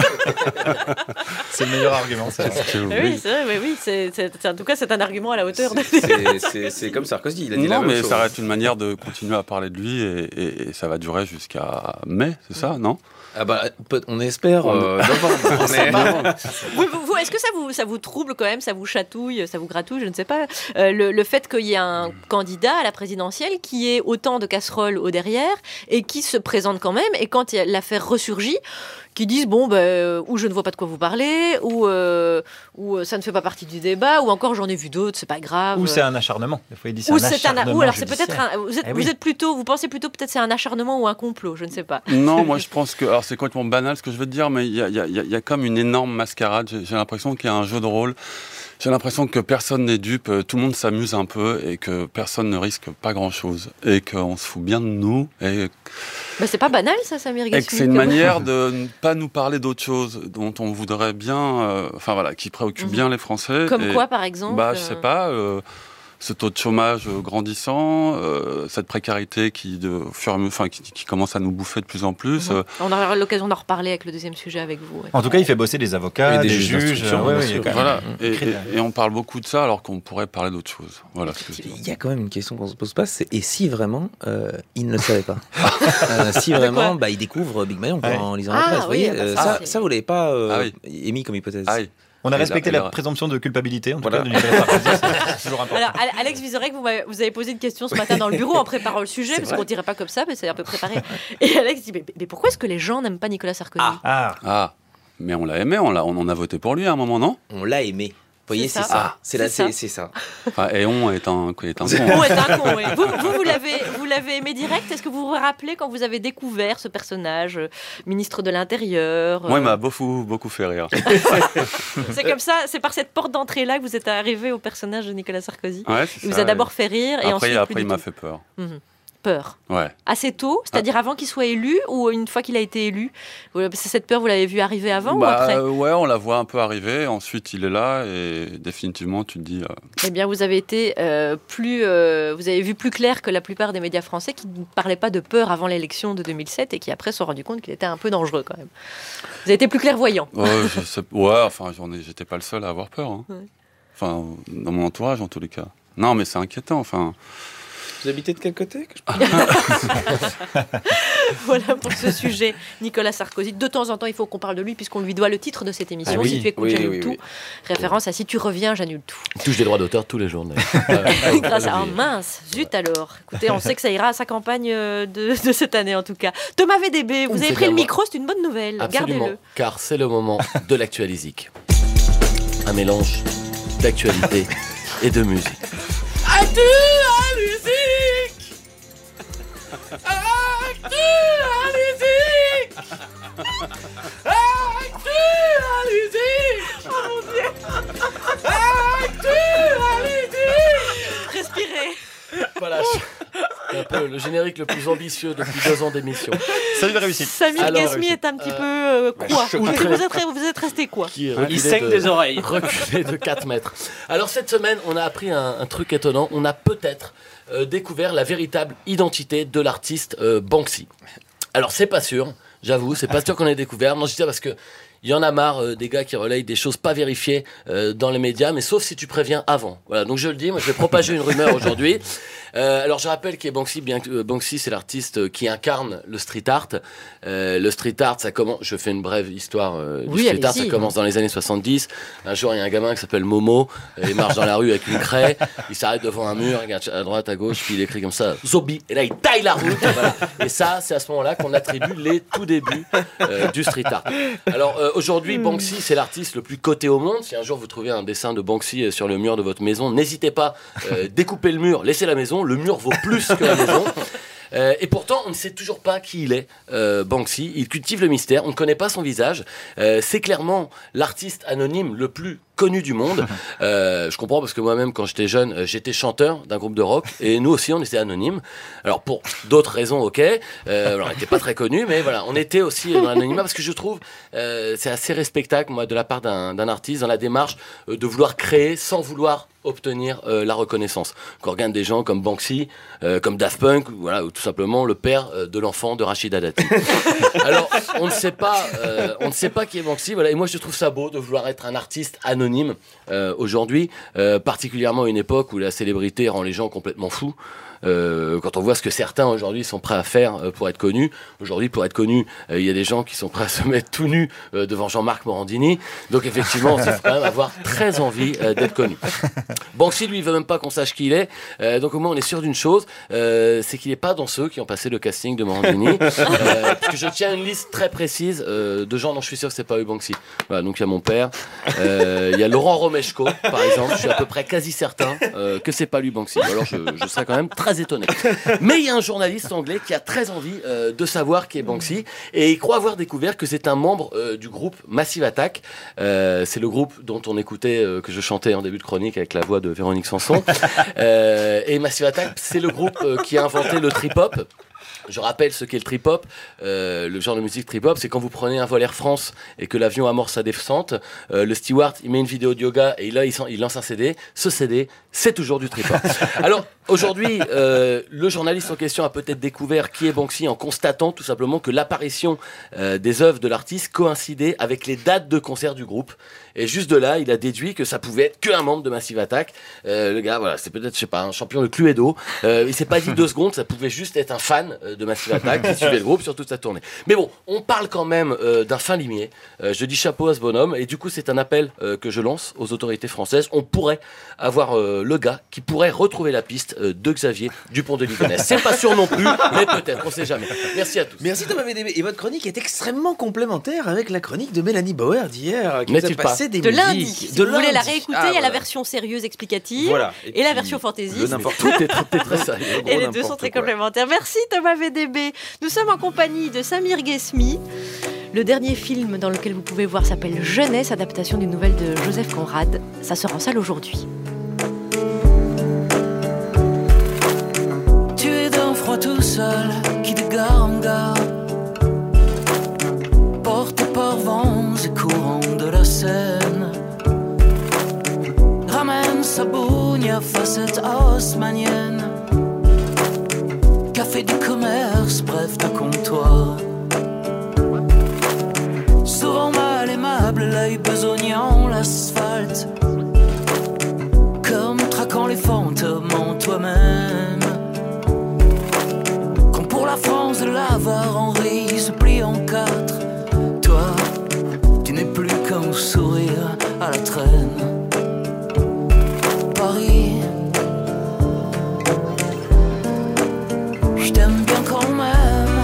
C'est le meilleur argument, ça.
Qu'est-ce que vous
Oui,
voulez
c'est vrai, mais oui, c'est, c'est- c'est- en tout cas, c'est un argument à la hauteur de...
C'est- C'est c'est comme Sarkozy, il a dit la
Non,
même
mais
chose.
ça reste une manière de continuer à parler de lui et, et- et ça va durer jusqu'à mai, c'est ça, non?
Ah bah, peut- on espère euh, novembre. On est-
Vous, vous- vous- est-ce que ça vous, ça vous trouble quand même, ça vous chatouille, ça vous gratouille, je ne sais pas, euh, le, le fait qu'il y ait un candidat à la présidentielle qui ait autant de casseroles au derrière et qui se présente quand même, et quand il y a l'affaire ressurgit, qui disent bon ben euh, ou je ne vois pas de quoi vous parlez, ou euh, ou euh, ça ne fait pas partie du débat, ou encore j'en ai vu d'autres, c'est pas grave.
Ou c'est un acharnement. Des fois, il dit c'est
Ou
un
c'est un,
acharnement
ou alors c'est
judiciaire.
peut-être un, vous êtes,
Eh
vous
oui.
êtes plutôt, vous pensez plutôt peut-être c'est un acharnement ou un complot, je ne sais pas.
Non, moi je pense que. Alors c'est complètement banal ce que je veux te dire, mais il y a, il y a- il y a- il y a comme une énorme mascarade. J'ai j'ai l'impression qu'il y a un jeu de rôle. J'ai l'impression que personne n'est dupe, euh, tout le monde s'amuse un peu et que personne ne risque pas grand-chose. Et qu'on se fout bien de nous. Et,
Bah, c'est pas banal ça, Samir
et
Ghesmi.
que c'est une
comme-
manière de ne pas nous parler d'autre chose dont on voudrait bien. euh, Enfin voilà, qui préoccupe
Mhm.
bien les Français.
Comme
Et,
quoi, par exemple
Bah je
euh,
sais pas. euh, ce taux de chômage euh, grandissant, euh, cette précarité qui, de, au fur et à mesure- enfin, qui, qui commence à nous bouffer de plus en plus.
Mhm.
euh,
On aura l'occasion d'en reparler avec le deuxième sujet avec vous. ouais.
En tout cas, il fait bosser des avocats,
Et
des,
des juges
juges.
d'instruction,
ouais,
bien
ouais, il y a
sûr.
quand même
Voilà.
un
Et,
critère.
et- et on parle beaucoup de ça alors qu'on pourrait parler d'autre chose. Voilà ce que je dis.
Il y a quand même une question qu'on se pose pas, c'est et si vraiment euh, il ne le savait pas Euh, Si vraiment bah, il découvre Big Malion quoi,
Ouais.
en lisant
Ah,
la presse,
oui,
vous voyez,
bah,
euh,
ça,
ça,
c'est-
ça vous l'avez pas euh,
Ah oui.
émis comme hypothèse.
Ah oui.
On a
Et
respecté
là- et
la
là-
présomption de culpabilité, en tout
Voilà.
cas, de Nicolas Sarkozy. C'est toujours important.
Alors, Al- Alex Vizorek, vous, m'avez- vous avez posé une question ce matin dans le bureau en préparant le sujet,
C'est
parce
vrai.
qu'on dirait pas comme ça, mais c'est un peu préparé. Et Alex dit mais, mais pourquoi est-ce que les gens n'aiment pas Nicolas Sarkozy?
Ah,
Ah, mais on l'a aimé, on, l'a, on en a voté pour lui à un moment, non?
On l'a aimé. Vous voyez,
C'est
c'est
ça.
ça. C'est là,
C'est ça.
c'est c'est ça.
Enfin, et on est un, est un con.
Bon, est un con, oui. Vous, vous, vous l'avez, vous l'avez aimé direct. Est-ce que vous vous rappelez quand vous avez découvert ce personnage, euh, ministre de l'Intérieur euh,
Moi, il m'a beaucoup, beaucoup fait rire.
C'est comme ça, c'est par cette porte d'entrée-là que vous êtes arrivé au personnage de Nicolas Sarkozy.
Ouais, c'est
Il vous
ça,
a d'abord
et-
fait rire et
Après,
ensuite
après
plus
il
du
m'a
tout.
fait peur.
Mhm. Peur.
Ouais.
Assez tôt, c'est-à-dire avant qu'il soit élu ou une fois qu'il a été élu? Vous- c'est Cette peur, vous l'avez vu arriver avant ou
Bah,
après?
euh, ouais, on la voit un peu arriver. Ensuite, il est là et définitivement, tu te dis. euh,
Eh bien, vous avez été euh, plus, euh, vous avez vu plus clair que la plupart des médias français qui ne parlaient pas de peur avant l'élection de deux mille sept et qui après se sont rendus compte qu'il était un peu dangereux quand même. Vous avez été plus clairvoyant.
ouais, je sais- ouais, enfin, j'en ai, j'étais pas le seul à avoir peur. hein.
Ouais.
Enfin, dans mon entourage, en tous les cas. Non, mais c'est inquiétant. Enfin,
Vous habitez de quel côté que je...
Voilà pour ce sujet. Nicolas Sarkozy. De temps en temps, il faut qu'on parle de lui puisqu'on lui doit le titre de cette émission.
Ah oui,
si tu écoutes,
oui,
j'annule
oui,
tout.
oui.
Référence à Si tu reviens, j'annule tout.
Il touche des droits d'auteur tous les jours. d'ailleurs.
Grâce à un mince, zut alors. Écoutez, on sait que ça ira à sa campagne euh, de, de cette année en tout cas. Thomas V D B, vous avez
C'est
pris le
bien moi.
micro, c'est une bonne nouvelle.
Absolument,
Gardez-le.
car c'est le moment de l'actualisique. Un mélange d'actualité et de musique.
Actu à musique. Actu à musique. Actu à musique. Oh mon Dieu. Actu à musique.
Respirez.
Voilà, c'est un peu le générique le plus ambitieux depuis deux ans d'émission.
Salut de réussite.
Samir
Alors,
Ghasmi est un petit peu euh, quoi vous,
outré.
êtes, re- vous êtes resté quoi
Qui est
Il
reculé
saigne
de-
des oreilles.
Reculé de quatre mètres. Alors cette semaine, on a appris un, un truc étonnant. On a peut-être euh, découvert la véritable identité de l'artiste euh, Banksy. Alors c'est pas sûr, j'avoue, c'est pas sûr qu'on ait découvert. Non, je dis ça parce que il y en a marre euh, des gars qui relayent des choses pas vérifiées euh, dans les médias, mais sauf si tu préviens avant. Voilà, donc je le dis, moi je vais propager une rumeur aujourd'hui. Euh, alors je rappelle qui est Banksy, bien que euh, Banksy c'est l'artiste euh, qui incarne le street art. Euh, le street art, ça commence. Je fais une brève histoire euh, du
Oui,
street art.
allez-y.
Ça commence dans les années soixante-dix. Un jour, il y a un gamin qui s'appelle Momo. euh, Il marche dans la rue avec une craie. Il s'arrête devant un mur, il regarde à droite, à gauche, puis il écrit comme ça Zombie. Et là, il taille la route. Voilà. Et ça, c'est à ce moment-là qu'on attribue les tout débuts euh, du street art. Alors euh, aujourd'hui, Banksy, c'est l'artiste le plus coté au monde. Si un jour vous trouvez un dessin de Banksy euh, sur le mur de votre maison, n'hésitez pas, euh, découpez le mur, laissez la maison. Le mur vaut plus que la maison. Euh, et pourtant, on ne sait toujours pas qui il est, euh, Banksy. Il cultive le mystère, on ne connaît pas son visage. Euh, c'est clairement l'artiste anonyme le plus connu du monde. Euh, je comprends parce que moi-même, quand j'étais jeune, euh, j'étais chanteur d'un groupe de rock et nous aussi, on était anonymes. Alors pour d'autres raisons, ok. Euh, alors, on n'était pas très connus, mais voilà, on était aussi dans l'anonymat parce que je trouve euh, c'est assez respectable, moi, de la part d'un, d'un artiste dans la démarche euh, de vouloir créer sans vouloir obtenir euh, la reconnaissance. Qu'on regarde des gens comme Banksy, euh, comme Daft Punk, ou, voilà, ou tout simplement le père euh, de l'enfant de Rachida Dati. Alors, on ne sait pas, euh, on ne sait pas qui est Banksy. Voilà, et moi, je trouve ça beau de vouloir être un artiste anonyme euh, aujourd'hui, euh, particulièrement à une époque où la célébrité rend les gens complètement fous. Euh, quand on voit ce que certains aujourd'hui sont prêts à faire euh, pour être connus. Aujourd'hui, pour être connu, il euh, y a des gens qui sont prêts à se mettre tout nus euh, devant Jean-Marc Morandini. Donc effectivement, il faut quand même avoir très envie euh, d'être connu. Banksy, lui, il veut même pas qu'on sache qui il est. Euh, donc au moins, on est sûr d'une chose, euh, c'est qu'il n'est pas dans ceux qui ont passé le casting de Morandini. euh, parce que je tiens une liste très précise euh, de gens dont je suis sûr que c'est pas eu Banksy. Voilà, donc il y a mon père, euh, il y a Laurent Romeshko, par exemple. Je suis à peu près quasi certain euh, que c'est pas lui Banksy. Alors je, je serais quand même très étonné. Mais il y a un journaliste anglais qui a très envie euh, de savoir qui est Banksy et il croit avoir découvert que c'est un membre euh, du groupe Massive Attack. Euh, c'est le groupe dont on écoutait, euh, que je chantais en début de chronique avec la voix de Véronique Sanson. Euh, et Massive Attack, c'est le groupe euh, qui a inventé le trip-hop. Je rappelle ce qu'est le trip-hop. Euh, le genre de musique trip-hop, c'est quand vous prenez un vol Air France et que l'avion amorce sa descente, euh, le steward, il met une vidéo de yoga et là, il, il lance un C D. Ce C D, c'est toujours du trip-hop. Alors, aujourd'hui, euh, le journaliste en question a peut-être découvert qui est Banksy en constatant tout simplement que l'apparition euh, des œuvres de l'artiste coïncidait avec les dates de concert du groupe. Et juste de là, il a déduit que ça pouvait être qu'un membre de Massive Attack. Euh, le gars, voilà, c'est peut-être, je sais pas, un champion de Cluedo. Euh, il s'est pas dit deux secondes, ça pouvait juste être un fan euh, de Massive Attack qui suivait le groupe sur toute sa tournée. Mais bon, on parle quand même euh, d'un fin limier. Euh, je dis chapeau à ce bonhomme. Et du coup, c'est un appel euh, que je lance aux autorités françaises. On pourrait avoir euh, le gars qui pourrait retrouver la piste euh, de Xavier Dupont de Ligonnès. C'est pas sûr non plus, mais peut-être, on sait jamais. Merci à tous.
Merci Thomas V D B. Et votre chronique est extrêmement complémentaire avec la chronique de Mélanie Bauer d'hier. Qui nous a
N'est-il
passé des
de lundi.
musiques.
Si
De
vous voulez la
lundi.
réécouter,
Ah,
il y a la
voilà.
version sérieuse explicative
Voilà.
et,
Et
la
puis,
version fantasy.
le n'importe
Tout est très, très sérieux.
Et les
Gros
deux sont
n'importe
très
quoi.
complémentaires. Merci Thomas V D B. Nous sommes en compagnie de Samir Ghasmi. Le dernier film dans lequel vous pouvez voir s'appelle Jeunesse, adaptation d'une nouvelle de Joseph Conrad. Ça sort en salle aujourd'hui.
Tu es d'un froid tout seul qui de gare en gare, porté par vents et courants de la Seine, ramène sa bougne à facette haussmannienne, café du commerce, bref de comptoir. Souvent mal aimable, l'œil besognant l'asphalte, comme traquant les fantômes en toi-même.
nos sourires à la traîne. Paris, je t'aime bien quand même.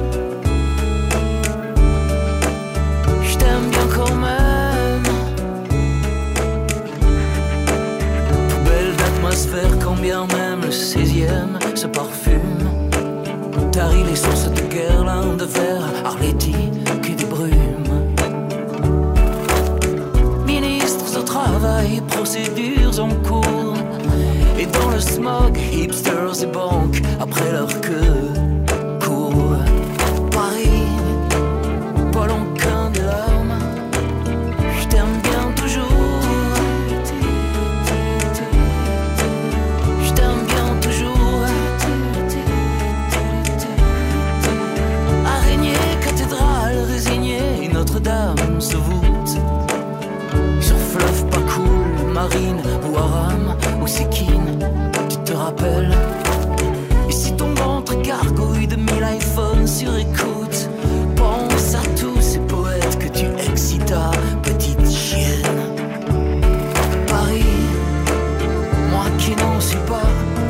Je t'aime bien quand même. Poubelle d'atmosphère quand bien même le seizième se parfume. Tarit les sources de Guerlain, de verre, Arletty, qui des brumes. Ministres au travail, procédures en cours. Et dans le smog, hipsters et banques, après leur queue, courent. Paris, pas l'enquin des larmes. Je t'aime bien toujours. Je t'aime bien toujours. Araignée, cathédrale, résignée, Notre-Dame se voûte. Sur fleuve pas cool, Marine ou Aram ou Sikine, tu te rappelles? Et si ton ventre gargouille de mille iPhones sur écoute, pense à tous ces poètes que tu excitas, petite chienne. Paris, moi qui n'en suis pas,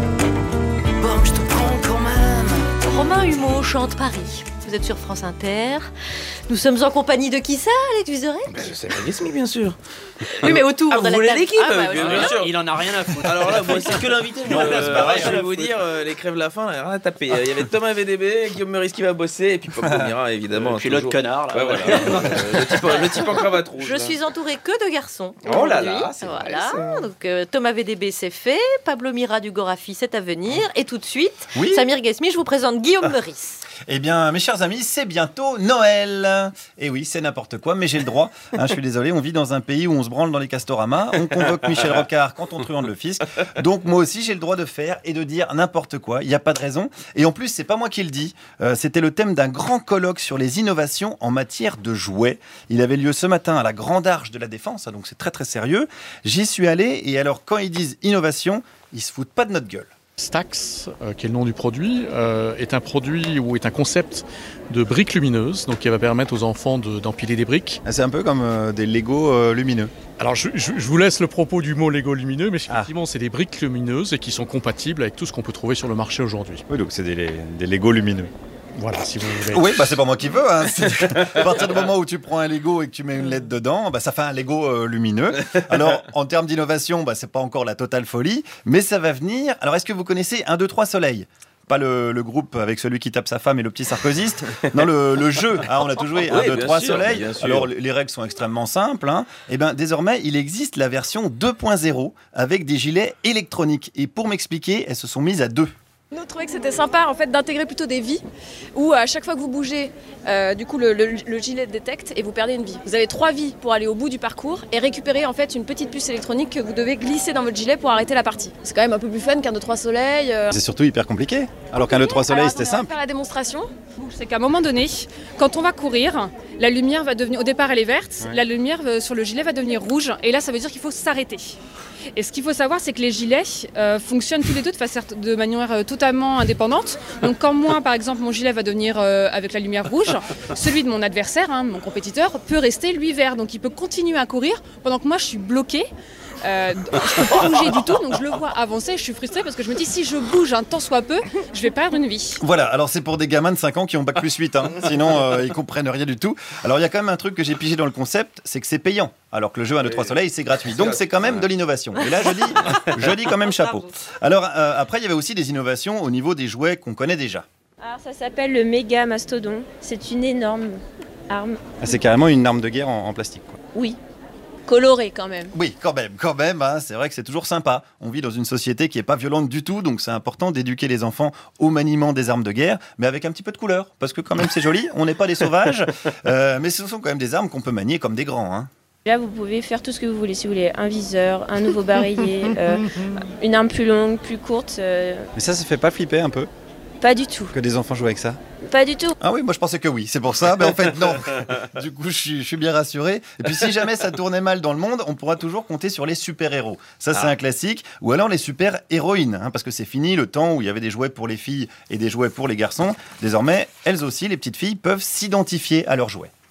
bon je te prends quand même.
Romain Humeau chante Paris. Vous êtes sur France Inter. Nous sommes en compagnie de qui ça, Alex Vizorek?
C'est Magasmi, bien sûr.
Oui, mais autour
ah,
de
vous
la
voulez
table.
l'équipe,
Ah, bah,
bien,
oui,
bien sûr.
Il en a rien à foutre.
Alors là, moi, c'est que l'invité.
Non,
Euh,
c'est pareil,
je vais
à
vous
foutre.
dire, euh, les crèves la faim, il n'y a rien à taper. Il y avait Thomas V D B, Guillaume Meurice qui va bosser, et puis Pop Mira, évidemment.
Et puis l'autre
toujours.
connard, là.
Ouais, voilà. Euh, le, type, le type en cravate rouge.
Je
là.
suis entourée que de garçons.
Oh là
aujourd'hui.
là, c'est vrai,
Voilà.
ça.
Donc euh, Thomas V D B c'est fait, Pablo Mira du Gorafi c'est à venir, et tout de suite,
Oui.
Samir Ghesmi, je vous présente Guillaume Meurice.
Eh bien, mes chers amis, c'est bientôt Noël. Et oui, c'est n'importe quoi, mais j'ai le droit. Hein, je suis désolé, on vit dans un pays où on se branle dans les Castoramas, on convoque Michel Rocard quand on truande le fisc. Donc moi aussi, j'ai le droit de faire et de dire n'importe quoi. Il n'y a pas de raison. Et en plus, c'est pas moi qui le dis. Euh, c'était le thème d'un grand colloque sur les innovations en matière de jouets. Il avait lieu ce matin à la Grande Arche de la Défense, hein, donc c'est très très sérieux. J'y suis allé et alors quand ils disent innovation, ils se foutent pas de notre gueule.
Stax, euh, qui est le nom du produit, euh, est un produit ou est un concept de briques lumineuses, donc qui va permettre aux enfants de- d'empiler des briques.
C'est un peu comme euh, des Lego euh, lumineux.
Alors je, je- je vous laisse le propos du mot Lego lumineux, mais effectivement c'est des briques lumineuses et qui sont compatibles avec tout ce qu'on peut trouver sur le marché aujourd'hui.
Oui, donc c'est des, des Lego lumineux.
Voilà, si vous voulez.
Oui, bah c'est pas moi qui veux. Hein. C'est- À partir du moment où tu prends un Lego et que tu mets une L E D dedans, bah ça fait un Lego euh, lumineux. Alors, en termes d'innovation, bah c'est pas encore la totale folie, mais ça va venir. Alors, est-ce que vous connaissez un, deux, trois Soleil? Pas le, le groupe avec celui qui tape sa femme et le petit sarkozyste. Non, le, le jeu. Ah, on a tout joué.
Oui,
un, deux,
bien
trois
sûr,
Soleil.
bien sûr.
Alors, les règles sont extrêmement simples. Hein. Et ben, désormais, il existe la version deux point zéro avec des gilets électroniques. Et pour m'expliquer, elles se sont mises à deux.
Nous trouvait que c'était sympa en fait d'intégrer plutôt des vies où à chaque fois que vous bougez, euh, du coup le, le- le gilet détecte et vous perdez une vie. Vous avez trois vies pour aller au bout du parcours et récupérer en fait une petite puce électronique que vous devez glisser dans votre gilet pour arrêter la partie. C'est quand même un peu plus fun qu'un deux trois soleil. euh.
C'est surtout hyper compliqué. Alors qu'un deux, trois Soleil,
Alors,
c'était
attendez, on va
simple.
faire la démonstration.
C'est qu'à un moment donné, quand on va courir, la lumière va devenir, au départ elle est verte,
Ouais.
la lumière euh, sur le gilet va devenir rouge, et là ça veut dire qu'il faut s'arrêter. Et ce qu'il faut savoir, c'est que les gilets euh, fonctionnent tous les deux de, façon, de manière euh, totalement indépendante. Donc quand moi, par exemple, mon gilet va devenir euh, avec la lumière rouge, celui de mon adversaire, hein, mon compétiteur, peut rester lui vert. Donc il peut continuer à courir pendant que moi je suis bloquée. Euh, je peux pas bouger du tout, donc je le vois avancer. Je suis frustrée parce que je me dis si je bouge un tant soit peu, je vais perdre une vie.
Voilà, alors c'est pour des gamins de cinq ans qui ont bac plus huit, hein. Sinon euh, ils comprennent rien du tout. Alors il y a quand même un truc que j'ai pigé dans le concept, c'est que c'est payant, alors que le jeu un, deux, trois Soleil c'est gratuit. Donc c'est quand même de l'innovation. Et là je dis, je dis quand même chapeau. Alors euh, après il y avait aussi des innovations au niveau des jouets qu'on connaît déjà.
Alors ça s'appelle le méga mastodon. C'est une énorme arme.
Ah, c'est carrément une arme de guerre en, en plastique, quoi.
Oui. Colorée quand même.
Oui, quand même, quand même, hein, c'est vrai que c'est toujours sympa. On vit dans une société qui n'est pas violente du tout, donc c'est important d'éduquer les enfants au maniement des armes de guerre, mais avec un petit peu de couleur, parce que quand même c'est joli, on n'est pas des sauvages, euh, mais ce sont quand même des armes qu'on peut manier comme des grands. Hein.
Là vous pouvez faire tout ce que vous voulez. Si vous voulez un viseur, un nouveau barillet, euh, une arme plus longue, plus courte. euh,
Mais ça, ça fait pas flipper un peu
Pas du tout.
que des enfants jouent avec ça?
Pas du tout.
Ah oui, moi je pensais que oui, c'est pour ça, mais en fait non. Du coup, je suis, je suis bien rassuré. Et puis si jamais ça tournait mal dans le monde, on pourra toujours compter sur les super-héros. Ça, c'est
Ah.
un classique. Ou alors les super-héroïnes, hein, parce que c'est fini le temps où il y avait des jouets pour les filles et des jouets pour les garçons. Désormais, elles aussi, les petites filles, peuvent s'identifier à leurs jouets.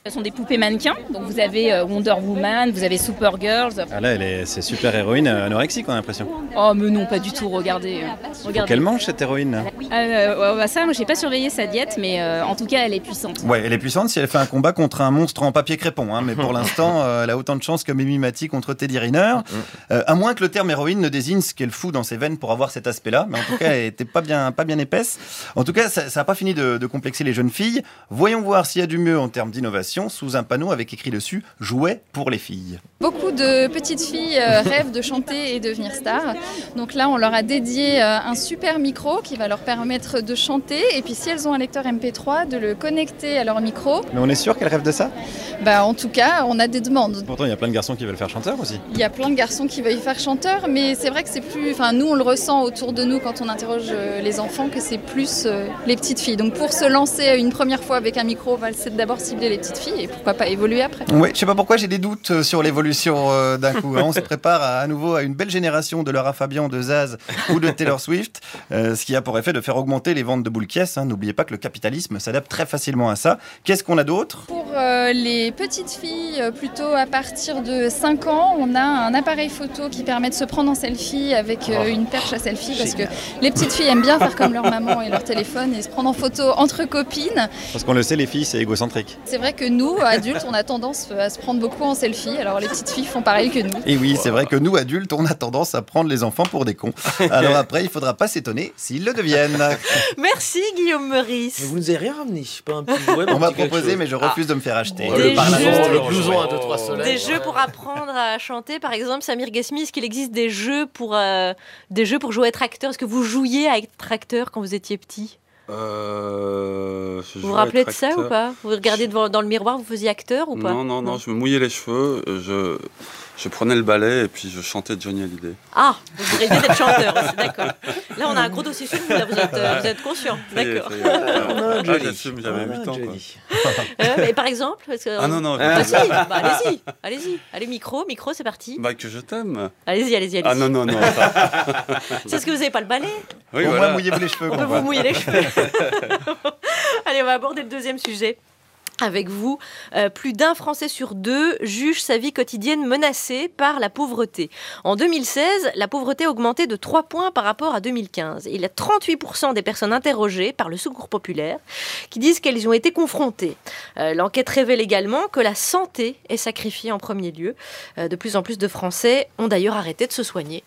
Ce sont des poupées mannequins, donc vous avez euh, Wonder Woman, vous avez Supergirls.
Ah là, elle est, c'est super héroïne euh, anorexique, on a l'impression.
Oh mais non, pas du tout, regardez. euh,
Faut
regardez.
qu'elle mange cette héroïne là.
Euh, ouais, bah ça, moi j'ai pas surveillé sa diète, mais euh, en tout cas elle est puissante.
Ouais, elle est puissante si elle fait un combat contre un monstre en papier crépon, hein, mais pour l'instant, euh, elle a autant de chance que Mimi Mati contre Teddy Riner. Euh, à moins que le terme héroïne ne désigne ce qu'elle fout dans ses veines pour avoir cet aspect-là, mais en tout cas, elle était pas bien, pas bien épaisse. En tout cas, ça n'a pas fini de, de complexer les jeunes filles. Voyons voir s'il y a du mieux en termes d'innovation sous un panneau avec écrit dessus « Jouets pour les filles ».
Beaucoup de petites filles euh, rêvent de chanter et devenir stars. Donc là, on leur a dédié euh, un super micro qui va leur permettre de chanter. Et puis si elles ont un lecteur M P trois, de le connecter à leur micro.
Mais on est sûr qu'elle rêve de ça ?
Bah, en tout cas, on a des demandes.
Pourtant, il y a plein de garçons qui veulent faire chanteur aussi.
Il y a plein de garçons qui veulent faire chanteur, mais c'est vrai que c'est plus... Enfin, nous, on le ressent autour de nous quand on interroge euh, les enfants, que c'est plus euh, les petites filles. Donc pour se lancer une première fois avec un micro, on va essayer d'abord cibler les petites filles et pourquoi pas évoluer après.
Oui, je sais pas pourquoi j'ai des doutes sur l'évolution euh, d'un coup. Hein. On se prépare à, à nouveau à une belle génération de Lara Fabian, de Zaz ou de Taylor Swift, euh, ce qui a pour effet de faire augmenter les ventes de boules caisses. Hein. N'oubliez pas que le capitalisme s'adapte très facilement à ça. Qu'est-ce qu'on a d'autre ?
Pour euh, les petites filles, euh, plutôt à partir de cinq ans, on a un appareil photo qui permet de se prendre en selfie avec euh, une perche à selfie, parce que les petites filles aiment bien faire comme leur maman et leur téléphone et se prendre en photo entre copines.
Parce qu'on le sait, les filles, c'est égocentrique.
C'est vrai que nous, adultes, on a tendance à se prendre beaucoup en selfie, alors les petites filles font pareil que nous.
Et oui, c'est vrai que nous, adultes, on a tendance à prendre les enfants pour des cons. Alors après, il faudra pas s'étonner s'ils le deviennent.
Merci Guillaume Meurice.
Mais vous nous avez rien ramené, pas un petit jouet,
On m'a
petit quelque
proposé,
chose.
mais je refuse de me faire acheter.
Des
le parlement,
jeux.
le blouson à deux trois soleils.
Des jeux pour apprendre à chanter, par exemple, Samir Ghesmi, est-ce qu'il existe des jeux pour, euh, des jeux pour jouer à être acteur ? Est-ce que vous jouiez à être acteur quand vous étiez petit ?
Euh, je
Vous vous
jouais à
rappelez
être
de ça
acteur.
ou pas ? Vous regardiez devant, dans le miroir, vous faisiez acteur ou pas ?
Non, non, non, je me mouillais les cheveux, je, je prenais le balai et puis je chantais Johnny Hallyday.
Ah, vous rêviez d'être chanteur aussi, d'accord. Là, on a un gros dossier sur vous, là, vous êtes, euh, vous êtes conscient,
Ça y est,
d'accord.
ça y est.
On a un
Ah,
Johnny.
j'assume, j'avais huit ans. Quoi.
Euh, mais par exemple parce que-
Ah non, non,
Ah,
je-
si, bah, allez-y, allez-y. Allez, micro, micro, c'est parti.
Bah, que je t'aime.
Allez-y, allez-y, allez-y.
Ah non, non, non. ça.
C'est parce que vous n'avez pas le balai.
Oui,
Au
voilà.
moins, mouillez-vous les cheveux.
On
qu'on
peut
voit.
vous mouiller les cheveux. Allez, on va aborder le deuxième sujet. Avec vous, Euh, plus d'un Français sur deux juge sa vie quotidienne menacée par la pauvreté. En deux mille seize, la pauvreté a augmenté de trois points par rapport à deux mille quinze. Il y a trente-huit pour cent des personnes interrogées par le Secours populaire qui disent qu'elles y ont été confrontées. Euh, l'enquête révèle également que la santé est sacrifiée en premier lieu. Euh, de plus en plus de Français ont d'ailleurs arrêté de se soigner.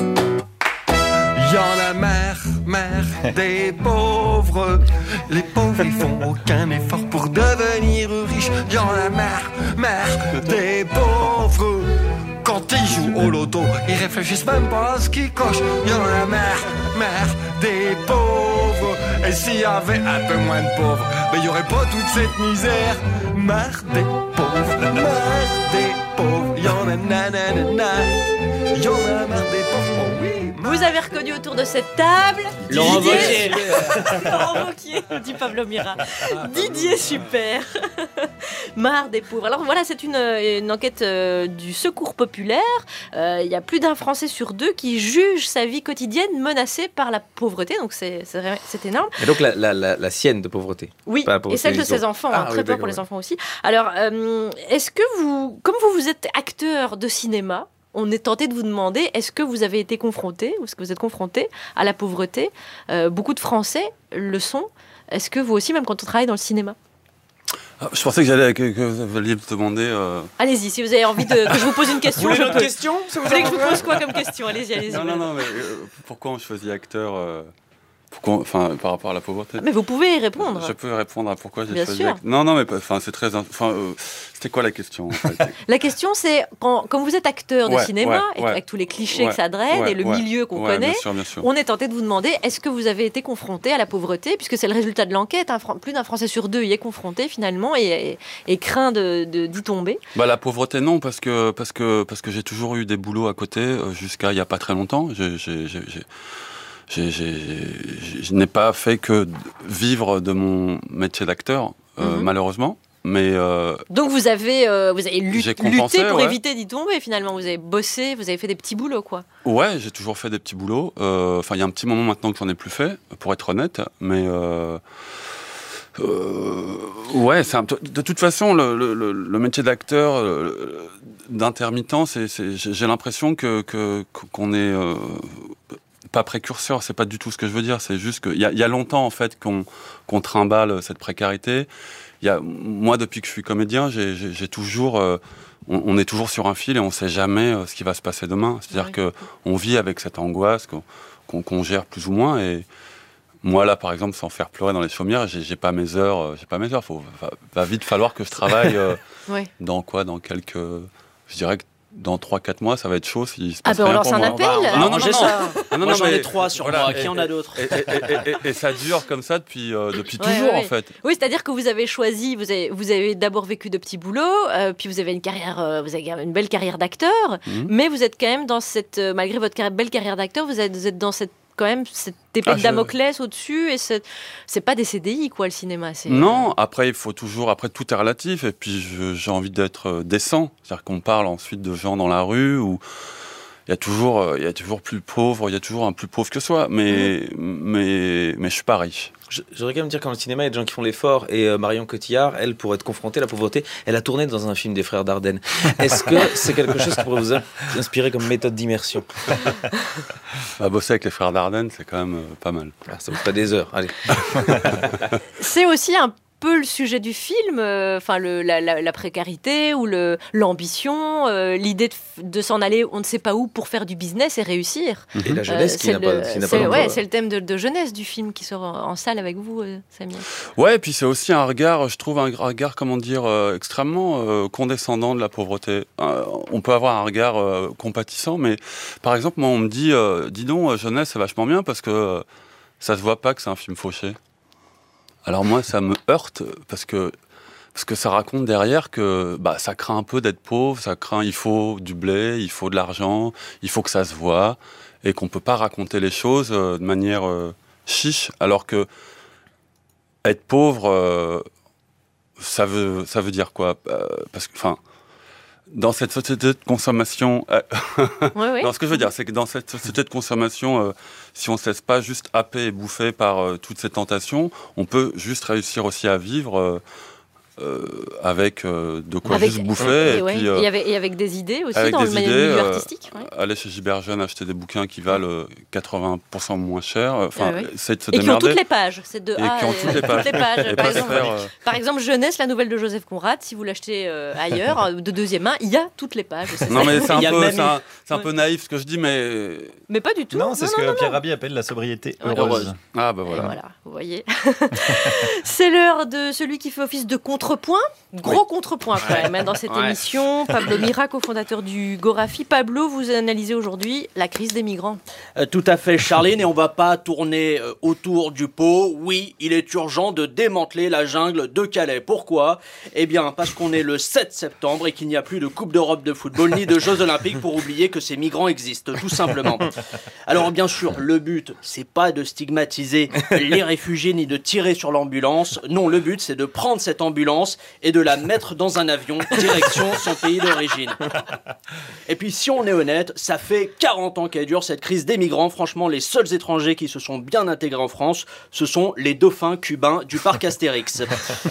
Y en a marre, marre des pauvres. Les pauvres, ils font aucun effort pour devenir riches. Y en a marre, marre des pauvres. Quand ils jouent au loto, ils réfléchissent même pas à ce qu'ils cochent. Y en a marre, marre des pauvres. Et s'il y avait un peu moins de pauvres, ben y aurait pas toute cette misère. Marre des pauvres, marre des pauvres. Y en a nanana, y en a marre des pauvres. Oh oui.
Vous avez reconnu autour de cette table
Laurent
Didier-
Wauquiez.
Laurent Wauquiez, dit Pablo Mira. Didier Super. Marre des pauvres. Alors voilà, c'est une, une enquête euh, du Secours populaire. Euh, Il y a plus d'un Français sur deux qui juge sa vie quotidienne menacée par la pauvreté. Donc c'est c'est vrai- c'est énorme.
Et donc la, la, la, la sienne de pauvreté.
Oui,
Pas la pauvreté
et celle de
des
ses
autres.
enfants,
Ah,
hein,
oui,
très peur
d'accord,
pour les
ouais.
enfants aussi. Alors, euh, est-ce que vous, comme vous, vous êtes acteur de cinéma, on est tenté de vous demander, est-ce que vous avez été confronté, ou est-ce que vous êtes confronté à la pauvreté ? Euh, Beaucoup de Français le sont. Est-ce que vous aussi, même quand on travaille dans le cinéma ?
Ah, je pensais que j'allais que, que vous alliez me demander. euh,
Allez-y, si vous avez envie de, que je vous pose une question,
Vous voulez
je
une autre
peux.
question, ça vous
Vous voulez que je vous
arrange
pose quoi comme question ? Allez-y, allez-y.
Non, non, non, mais euh, pourquoi on choisit acteur euh, pourquoi, enfin, par rapport à la pauvreté
Mais vous pouvez y répondre.
Je peux répondre à pourquoi j'ai
Bien
choisi
sûr.
acteur. Non, non, mais pas- enfin, c'est très. Enfin, euh, c'était quoi la question en fait
La question, c'est, quand, quand vous êtes acteur de
Ouais,
cinéma,
ouais,
et
ouais.
avec tous les clichés
Ouais,
que ça draine,
ouais,
et le
ouais,
milieu qu'on
ouais,
connaît,
bien sûr, bien sûr.
on est tenté de vous demander, est-ce que vous avez été confronté à la pauvreté, puisque c'est le résultat de l'enquête, un Fran- plus d'un Français sur deux y est confronté finalement, et, et- et craint de, de- d'y tomber.
Bah, la pauvreté, non, parce que, parce que, parce que j'ai toujours eu des boulots à côté euh, jusqu'à il n'y a pas très longtemps. J'ai- j'ai- j'ai- j'ai- j'ai- j'ai- j'ai- Je n'ai pas fait que d- vivre de mon métier d'acteur, euh,
Mhm.
malheureusement. Mais euh,
Donc vous avez, euh, vous avez lu-
J'ai compensé,
lutté pour
ouais.
éviter d'y tomber finalement, vous avez bossé, vous avez fait des petits boulots quoi.
ouais, j'ai toujours fait des petits boulots. Euh, Enfin, il y a un petit moment maintenant que j'en ai plus fait, pour être honnête. Mais euh, euh, Ouais, c'est un, de, de toute façon, le, le, le métier d'acteur, euh, d'intermittent, c'est, c'est, j'ai l'impression que, que, qu'on est euh, pas précurseur, c'est pas du tout ce que je veux dire, c'est juste qu'il y a, y a longtemps en fait qu'on, qu'on trimballe cette précarité. Il y a, moi, depuis que je suis comédien, j'ai, j'ai, j'ai toujours, euh, on, on est toujours sur un fil et on sait jamais euh, ce qui va se passer demain. C'est-à-dire oui. que on vit avec cette angoisse qu'on, qu'on, qu'on gère plus ou moins et moi, là, par exemple, sans faire pleurer dans les chaumières, j'ai, j'ai pas mes heures. Euh, j'ai pas mes heures. Faut, va, va vite falloir que je travaille euh, ouais. dans quoi, dans quelques, je dirais que dans trois quatre mois, ça va être chaud si se passe
ah ben
rien
on lance
pour
un
moi.
appel.
On va, non, non, non,
j'ai
non,
ça.
non, non,
moi, j'en
mais,
ai trois sur
voilà,
moi.
et,
Qui en a d'autres
et, et, et, et, et ça dure comme ça depuis euh, depuis
ouais,
toujours
ouais.
en fait.
Oui, c'est-à-dire que vous avez choisi, vous avez, vous avez d'abord vécu de petits boulots, euh, puis vous avez une carrière, euh, vous avez une belle carrière d'acteur, mmh. mais vous êtes quand même dans cette, euh, malgré votre carrière, belle carrière d'acteur, vous êtes, vous êtes dans cette quand même cette épée ah, de Damoclès je... au-dessus et c'est, c'est pas des C D I quoi le cinéma. C'est...
Non, après il faut toujours, après tout est relatif et puis je, j'ai envie d'être décent, c'est-à-dire qu'on parle ensuite de gens dans la rue où il y a toujours, il y a toujours plus pauvre, il y a toujours un plus pauvre que soi, mais mmh. mais mais je suis pas riche.
Je, je voudrais quand même dire qu'en cinéma, il y a des gens qui font l'effort et euh, Marion Cotillard, elle, pour être confrontée à la pauvreté, elle a tourné dans un film des frères Dardenne. Est-ce que c'est quelque chose qui pourrait vous inspirer comme méthode d'immersion?
Bah, bosser avec les frères Dardenne, c'est quand même euh, pas mal.
Ah, ça vous fait des heures, allez.
C'est aussi un peu le sujet du film, enfin euh, la, la, la précarité ou le, l'ambition, euh, l'idée de, de s'en aller on ne sait pas où pour faire du business et réussir.
Et la jeunesse euh, qui, n'a
le,
pas, qui n'a
c'est,
pas
ouais, c'est le thème de, de jeunesse du film qui sort en, en salle avec vous, euh, Samir.
Ouais, et puis c'est aussi un regard, je trouve un regard, comment dire, euh, extrêmement euh, condescendant de la pauvreté. Euh, on peut avoir un regard euh, compatissant, mais par exemple, moi on me dit, euh, dis donc, jeunesse c'est vachement bien parce que euh, ça se voit pas que c'est un film fauché. Alors moi, ça me heurte parce que, parce que ça raconte derrière que bah, ça craint un peu d'être pauvre, ça craint, il faut du blé, il faut de l'argent, il faut que ça se voit, et qu'on ne peut pas raconter les choses euh, de manière euh, chiche, alors que être pauvre, euh, ça, veut, ça veut dire quoi euh, parce que, enfin, dans cette société de consommation, euh,
oui, oui.
non, ce que je veux dire, c'est que dans cette société de consommation, euh, si on ne se laisse pas juste happer et bouffer par euh, toutes ces tentations, on peut juste réussir aussi à vivre euh, euh, avec euh, de quoi
avec,
juste bouffer.
Et,
et,
ouais.
puis, euh,
et, avec, et avec des idées aussi
avec
dans
des
le
idées,
milieu
euh,
artistique. Ouais.
Aller chez Giberjeune, acheter des bouquins qui valent euh, quatre-vingts pour cent moins cher. Enfin,
ouais, ouais.
c'est de se
et
démerder.
qui ont toutes les pages. C'est de
et
A
qui ont
et,
toutes les pages.
Toutes les pages.
Et
Par,
pas
exemple,
faire, euh...
par exemple, Jeunesse, la nouvelle de Joseph Conrad, si vous l'achetez euh, ailleurs, de deuxième main, il y a toutes les pages. C'est
non, mais c'est un, peu,
même...
c'est un, c'est un ouais. peu naïf ce que je dis, mais...
Mais pas du tout.
Non, c'est
non,
ce
non,
que
non,
Pierre
non.
Rabhi appelle la sobriété
ouais.
heureuse.
Ah, bah voilà.
voilà, vous voyez. C'est l'heure de celui qui fait office de contrepoint. Gros oui. contrepoint quand même hein, dans cette ouais. émission. Pablo Mira, cofondateur du Gorafi. Pablo, vous analysez aujourd'hui la crise des migrants.
Euh, tout à fait, Charline, et on va pas tourner euh, autour du pot. Oui, il est urgent de démanteler la jungle de Calais. Pourquoi ? Eh bien, parce qu'on est le sept septembre et qu'il n'y a plus de Coupe d'Europe de football ni de Jeux Olympiques pour oublier que ces migrants existent, tout simplement. Alors, bien sûr, le but, c'est pas de stigmatiser les réfugiés ni de tirer sur l'ambulance. Non, le but, c'est de prendre cette ambulance et de la mettre dans un avion direction son pays d'origine. Et puis, si on est honnête, ça fait quarante ans qu'elle dure cette crise des migrants. Franchement, les seuls étrangers qui se sont bien intégrés en France, ce sont les dauphins cubains du parc Astérix.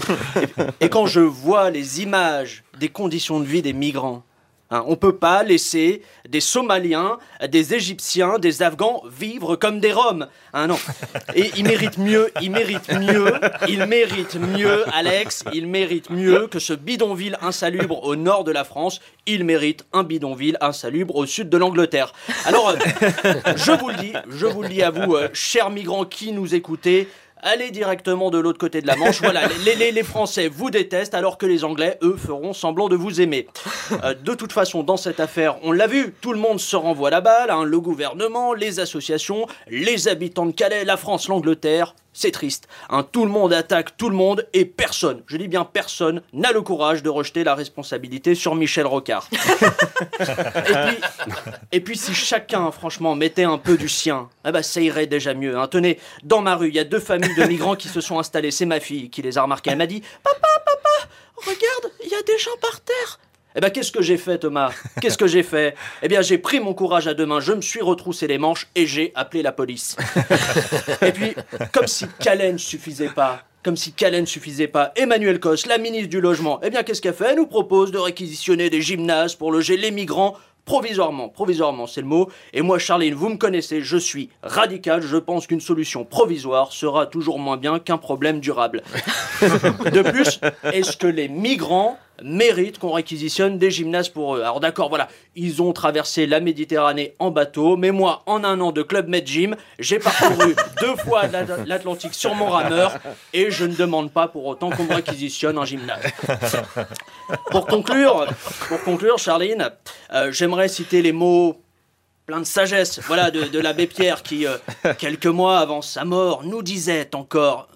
Et, et quand je vois les images des conditions de vie des migrants, hein, on ne peut pas laisser des Somaliens, des Égyptiens, des Afghans vivre comme des Roms. Hein, non. Et ils méritent mieux, ils méritent mieux, ils méritent mieux, Alex, ils méritent mieux que ce bidonville insalubre au nord de la France. Ils méritent un bidonville insalubre au sud de l'Angleterre. Alors, euh, je vous le dis, je vous le dis à vous, euh, chers migrants qui nous écoutez, allez directement de l'autre côté de la Manche. Voilà, les, les, les Français vous détestent alors que les Anglais, eux, feront semblant de vous aimer. Euh, de toute façon, dans cette affaire, on l'a vu, tout le monde se renvoie la balle, hein, le gouvernement, les associations, les habitants de Calais, la France, l'Angleterre. C'est triste. Hein, tout le monde attaque tout le monde et personne, je dis bien personne, n'a le courage de rejeter la responsabilité sur Michel Rocard. et, puis, et puis si chacun, franchement, mettait un peu du sien, eh ben, ça irait déjà mieux. Hein. Tenez, dans ma rue, il y a deux familles de migrants qui se sont installées. C'est ma fille qui les a remarqués. Elle m'a dit « Papa, papa, regarde, il y a des gens par terre !» Eh bien, qu'est-ce que j'ai fait, Thomas ? Qu'est-ce que j'ai fait ? Eh bien, j'ai pris mon courage à deux mains, je me suis retroussé les manches et j'ai appelé la police. Et puis, comme si Calais ne suffisait pas, Comme si Calais ne suffisait pas, Emmanuel Cos, la ministre du Logement, eh bien qu'est-ce qu'elle fait? Elle nous propose de réquisitionner des gymnases pour loger les migrants provisoirement. Provisoirement, c'est le mot. Et moi, Charline, vous me connaissez, je suis radical. Je pense qu'une solution provisoire sera toujours moins bien qu'un problème durable. De plus, est-ce que les migrants méritent qu'on réquisitionne des gymnases pour eux? Alors d'accord, voilà, ils ont traversé la Méditerranée en bateau, mais moi, en un an de Club Med Gym, j'ai parcouru deux fois l'At- l'Atlantique sur mon rameur, et je ne demande pas pour autant qu'on me réquisitionne un gymnase. Pour conclure, pour conclure, Charline, euh, j'aimerais citer les mots pleins de sagesse, voilà, de, de l'abbé Pierre qui, euh, quelques mois avant sa mort, nous disait encore...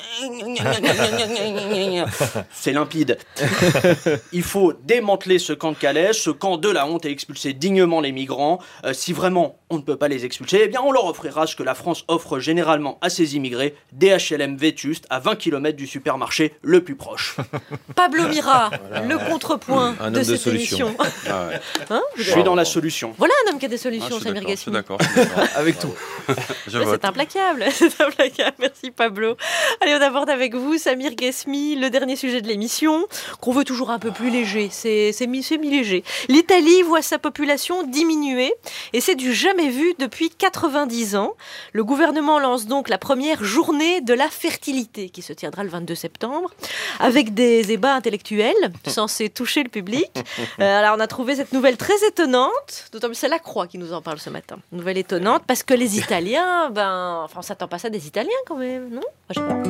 C'est limpide. Il faut démanteler ce camp de Calais, ce camp de la honte, et expulser dignement les migrants. Euh, si vraiment on ne peut pas les expulser, eh bien on leur offrira ce que la France offre généralement à ses immigrés, des H L M vétustes à vingt kilomètres du supermarché le plus proche.
Pablo Mira, le contrepoint
Un homme
de
de
cette
solution.
émission.
Ah ouais.
Hein
Je suis dans la solution.
Voilà un homme qui a des
Ah,
solutions,
je suis
Samir
d'accord, je suis
Ghasmi.
d'accord. je suis d'accord.
Avec tout.
Je
Ouais,
vote.
c'est implacable, c'est implacable. Merci Pablo. Allez, on aborde avec vous, Samir Ghasmi, le dernier sujet de l'émission, qu'on veut toujours un peu plus léger. C'est, c'est, mi, c'est mi-léger. L'Italie voit sa population diminuer, et c'est du jamais vu depuis quatre-vingt-dix ans. Le gouvernement lance donc la première journée de la fertilité, qui se tiendra le vingt-deux septembre, avec des débats intellectuels censés toucher le public. Euh, alors, on a trouvé cette nouvelle très étonnante, d'autant plus c'est la Croix qui nous en parle ce matin. Nouvelle étonnante, parce que les Italiens, ben, enfin, on s'attend pas à ça des Italiens quand même, non? Moi, je sais pas.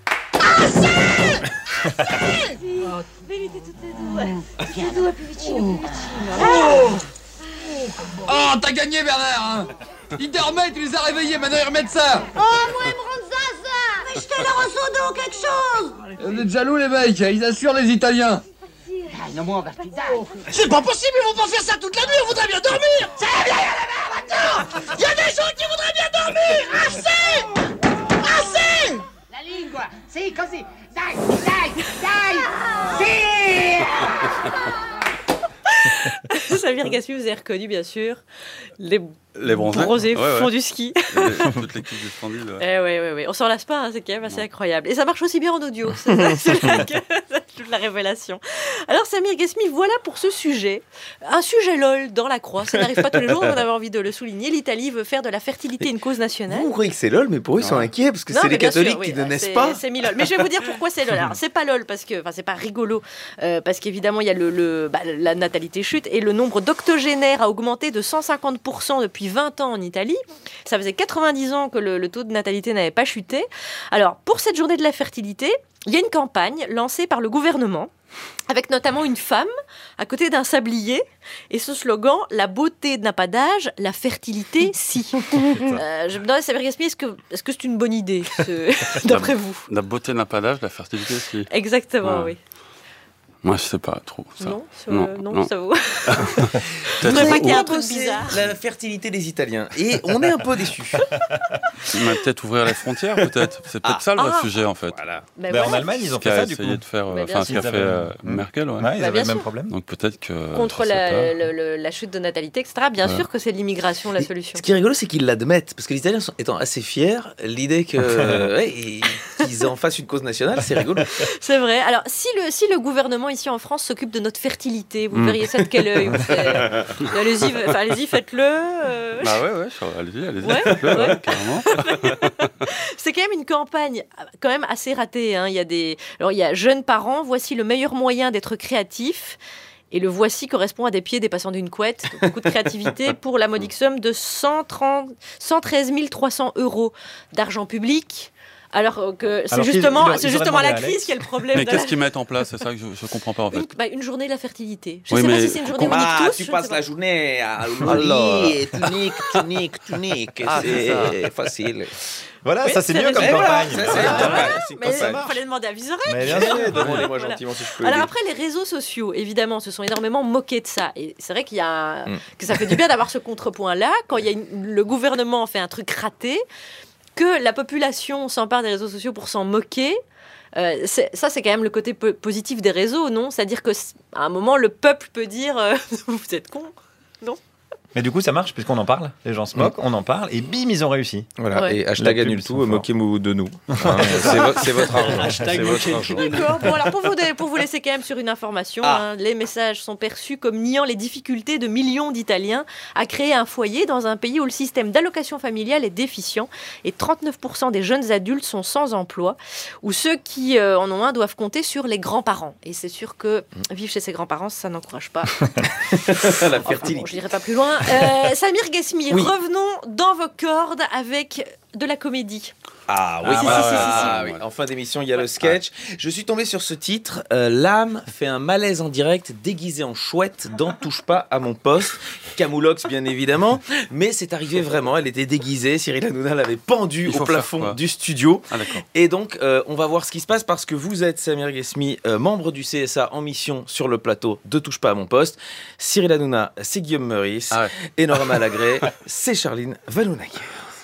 Venite tutte e due. Tutte e due più vicino, più vicino.
Oh, oh t'as gagné Bernard hein. Ils dormaient, tu les as réveillés, maintenant ils remettent ça.
Oh, moi, ils me rendent ça, ça. Mais jetez-leur au seau d'eau, quelque chose.
Vous êtes jaloux les mecs, ils assurent les Italiens.
Non, moi, on va plus
C'est pas possible, ils vont pas faire ça toute la nuit, on voudrait bien dormir.
Ça va bien, y en a marre maintenant. Y a des gens qui voudraient bien dormir. Assez. Assez. La lingua, si, così. Dai, dai, dai. Si.
Samir Ghasmi, vous avez reconnu bien sûr les,
Les bronzés.
bronzés
Ouais, ouais.
font du ski.
Les- toute l'équipe du Splendide. ouais.
Eh ouais, ouais, ouais. On s'en lasse pas, hein, c'est quand même assez incroyable. Et ça marche aussi bien en audio, c'est ça, c'est là que- c'est toute la révélation. Alors Samir Ghasmi, voilà pour ce sujet. Un sujet lol dans la Croix, ça n'arrive pas tous les jours, on avait envie de le souligner. L'Italie veut faire de la fertilité une cause nationale.
Vous croyez que c'est lol, mais pour eux, ils sont inquiets parce que
Non,
c'est
mais
les
bien
catholiques
sûr, oui,
qui ne naissent
c'est-
pas.
C'est mi lol. Mais je vais vous dire pourquoi c'est lol. Alors, c'est pas lol parce que, enfin, c'est pas rigolo euh, parce qu'évidemment, il y a le, le- bah, la natalité chute et le nombre d'octogénaires a augmenté de cent cinquante pour cent depuis vingt ans en Italie. Ça faisait quatre-vingt-dix ans que le, le taux de natalité n'avait pas chuté. Alors, pour cette journée de la fertilité, il y a une campagne lancée par le gouvernement, avec notamment une femme à côté d'un sablier, et ce slogan « La beauté n'a pas d'âge, la fertilité, si ». Euh, je me demande, Samir Ghasmi, est-ce que est-ce que c'est une bonne idée, ce- d'après
La-
vous?
La beauté n'a pas d'âge, la fertilité aussi.
Exactement,
Ouais.
oui.
Moi, je sais pas trop. Ça.
Non, sur- non, ça vous.
Peut-être
voudrais pas qu'il y ait un
On
truc
bossait
bizarre.
La fertilité des Italiens. Et on est un peu déçus.
Mais peut-être ouvrir les frontières, peut-être. C'est peut-être
Ah.
ça le vrai
Ah.
sujet, en fait.
Voilà.
Ben
Bah,
ouais.
en Allemagne, ils ont
Ce qu'a
fait ça du
essayé
coup.
de faire, euh,
Bah, bien
enfin, ce qu'a
sûr.
fait euh,
Ils avaient-
Merkel, ouais.
Ouais, ils
Bah,
avaient
bien
le même
sûr.
problème.
Donc peut-être que.
Contre
je sais
la,
pas.
le- le- la chute de natalité, et cetera. Bien
Ouais.
sûr que c'est l'immigration la solution.
Ce qui est rigolo, c'est qu'ils l'admettent. Parce que les Italiens sont, étant assez fiers, l'idée que, ouais, et- qu'ils en fassent une cause nationale, c'est rigolo.
C'est vrai. Alors, si le, si le gouvernement ici en France s'occupe de notre fertilité, vous
Mm.
verriez ça de quel œil vous faites- Allez-y, enfin, allez-y, faites-le. euh.
Bah ouais, ouais, je- allez-y, allez-y.
Ouais,
faites-le, ouais,
ouais.
carrément.
C'est quand même une campagne quand même assez ratée. Hein. Il y a des, alors il y a jeunes parents. Voici le meilleur moyen d'être créatif. Et le voici correspond à des pieds dépassant d'une couette. Donc, beaucoup de créativité pour la modique somme de cent trente, cent treize mille trois cents euros d'argent public. Alors que c'est
Alors qu'ils-
justement,
ils auraient-
c'est
ils auraient
justement la
demandé à
crise
Alex.
qui est le problème.
Mais
de
qu'est-ce
la-
qu'ils mettent en place? C'est ça que je, je comprends pas en fait.
une, bah, une journée de la fertilité. Je
Oui,
sais pas
mais
si c'est une journée
comment-
unique
Ah,
tous.
tu
je
passes
sais pas.
la journée à
Alors.
l'oublier, tunique, tunique, tunique.
Ah, c'est
c'est facile.
Voilà,
Oui,
ça c'est
c'est
mieux comme
raison.
campagne.
Ça, c'est
Voilà.
une campagne, c'est une
Mais il
campagne.
fallait demander à Vizorek.
Mais bien sûr.
Demandez-moi
Voilà.
gentiment si je peux
Alors
aider.
après, les réseaux sociaux, évidemment, se sont énormément moqués de ça. Et c'est vrai qu'il y a
Mm.
que ça fait du bien d'avoir ce contrepoint-là quand il y a une- le gouvernement fait un truc raté, que la population s'empare des réseaux sociaux pour s'en moquer. Euh, c'est- ça, c'est quand même le côté po- positif des réseaux, non? C'est-à-dire que c- à un moment, le peuple peut dire euh, vous êtes con, non?
Mais du coup, ça marche puisqu'on en parle. Les gens se moquent, on en parle et bim, ils ont réussi.
Voilà,
Ouais.
et hashtag
La pub,
annule
ils
tout,
sont forts.
moquez-vous de nous. Hein, c'est, vo- c'est votre argent.
Hashtag
C'est votre
moquez-vous
argent.
de nous.
D'accord. Bon, alors pour vous, pour vous laisser quand même sur une information,
Ah.
hein, les messages sont perçus comme niant les difficultés de millions d'Italiens à créer un foyer dans un pays où le système d'allocation familiale est déficient et trente-neuf pour cent des jeunes adultes sont sans emploi, ou ceux qui euh, en ont un doivent compter sur les grands-parents. Et c'est sûr que vivre chez ses grands-parents, ça n'encourage pas.
La
Enfin,
fertilité.
bon, je n'irai pas plus loin. Euh, Samir Ghesmi,
Oui.
revenons dans vos cordes avec de la comédie.
Ah oui,
Ah,
si,
ouais,
si,
ouais,
si,
ouais,
si,
ouais,
ah oui. En fin d'émission, il y a le sketch. Je suis tombé sur ce titre. euh, L'âme fait un malaise en direct, déguisée en chouette dans Touche pas à mon poste. Camoulox, bien évidemment. Mais c'est arrivé vraiment. Elle était déguisée. Cyril Hanouna l'avait pendue
Il faut
au
faire
plafond
quoi
du studio.
Ah, d'accord.
Et donc, euh, on va voir ce qui se passe parce que vous êtes Samir Ghesmi, euh, membre du C S A en mission sur le plateau de Touche pas à mon poste. Cyril Hanouna, c'est Guillaume Meurice.
Ah ouais.
Et Nora Malagré, c'est Charline Vanhoenacker.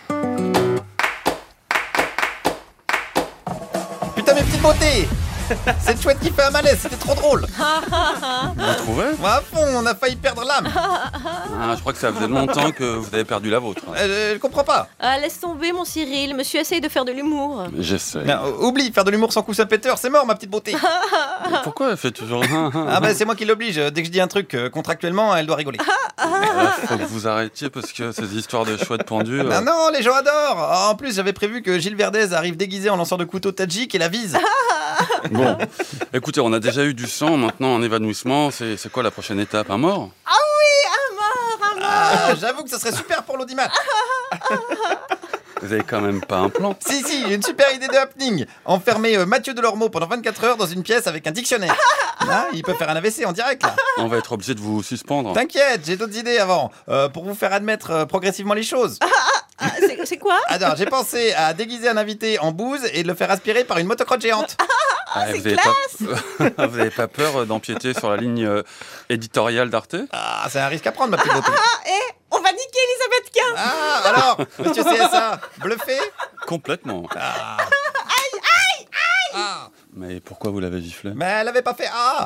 Putain, mes petites beautés. Cette chouette qui fait un malaise, c'était trop drôle.
Vous trouvez
Ouais, à fond, on a failli perdre l'âme.
Ah, je crois que ça faisait longtemps que vous avez perdu la vôtre.
Euh, je comprends pas.
Ah, laisse tomber, mon Cyril. Monsieur essaye de faire de l'humour.
J'essaie.
Non, oublie, faire de l'humour sans coussin péteur, c'est mort, ma petite beauté.
Pourquoi elle fait toujours...
Ah bah c'est moi qui l'oblige. Dès que je dis un truc euh, contractuellement, elle doit rigoler.
Ah, faut que vous arrêtiez parce que ces histoires de chouettes pendues... euh,
Non, non, les gens adorent. En plus, j'avais prévu que Gilles Verdez arrive déguisé en lanceur de couteau tadjik et la vise.
Bon, écoutez, on a déjà eu du sang, maintenant un évanouissement. C'est, c'est quoi la prochaine étape? Un mort?
Ah oui, un mort, un mort.
Ah, j'avoue que ça serait super pour l'audimat.
Vous avez quand même pas un plan?
Si, si, j'ai une super idée de happening. Enfermer euh, Mathieu Delormeau pendant vingt-quatre heures dans une pièce avec un dictionnaire. Là, il peut faire un A V C en direct, là.
On va être obligé de vous suspendre.
T'inquiète, j'ai d'autres idées avant. Euh, pour vous faire admettre euh, progressivement les choses.
Ah, c'est, c'est quoi?
Alors, j'ai pensé à déguiser un invité en bouse et de le faire aspirer par une motocrotte géante.
Ah,
c'est
vous avez pas... vous avez pas peur d'empiéter sur la ligne euh, éditoriale d'Arte?
Ah, c'est un risque à prendre, ma petite beauté.
Ah, et on va niquer Elisabeth Quint.
Ah, alors, monsieur C S A, bluffé?
Complètement.
Ah.
Aïe, aïe, aïe.
Ah.
Mais pourquoi vous l'avez giflé?
Mais elle avait pas fait ah.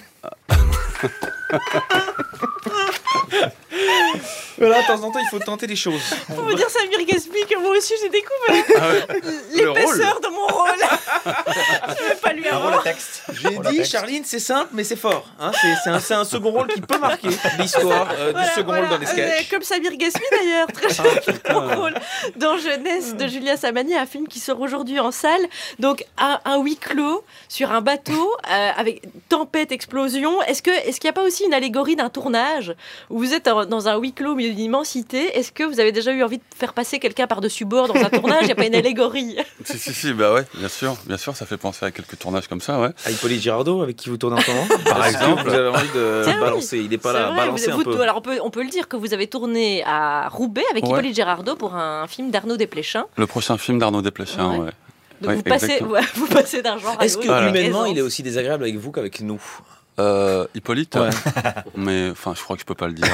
Voilà, de temps en temps, il faut tenter les choses.
Pour vous dire, Samir Ghesmi, que moi aussi j'ai découvert
Ah ouais.
l'épaisseur de mon rôle. Je vais pas lui
Un rôle
avoir.
à texte.
J'ai dit, Charline, c'est simple, mais c'est fort. Hein, c'est, c'est, un, c'est un second rôle qui peut marquer l'histoire euh,
Voilà,
du second
voilà.
rôle dans les sketchs.
Euh, comme Samir Ghesmi d'ailleurs, très joli mon rôle dans Jeunesse de Julia Samani, un film qui sort aujourd'hui en salle. Donc un, un huis clos sur un bateau euh, avec tempête, explosion. Est-ce que est-ce qu'il n'y a pas aussi une allégorie d'un tournage où vous êtes en- dans un huis clos au milieu d'une immensité? Est-ce que vous avez déjà eu envie de faire passer quelqu'un par-dessus bord dans un tournage? Il n'y a pas une allégorie?
Si, si, si, bah ouais, bien sûr, bien sûr, ça fait penser à quelques tournages comme ça, ouais.
À Hippolyte Girardot, avec qui vous tournez en ce moment?
Par
Est-ce que
exemple.
Vous avez envie de
Tiens, oui.
balancer, il n'est pas
C'est
là,
vrai,
balancer
vous-
un
vous-
peu.
Alors on peut, on peut le dire que vous avez tourné à Roubaix avec
Ouais.
Hippolyte Girardot pour un film d'Arnaud Desplechin.
Le prochain film d'Arnaud Desplechin,
Ouais.
ouais.
Donc
Ouais,
vous, passez,
exactement.
ouais, vous passez d'un genre à
Est-ce
l'autre.
que
avec
humainement,
aisance.
il est aussi désagréable avec vous qu'avec nous?
Euh, Hippolyte
Ouais.
Mais enfin, je crois que je peux pas le dire.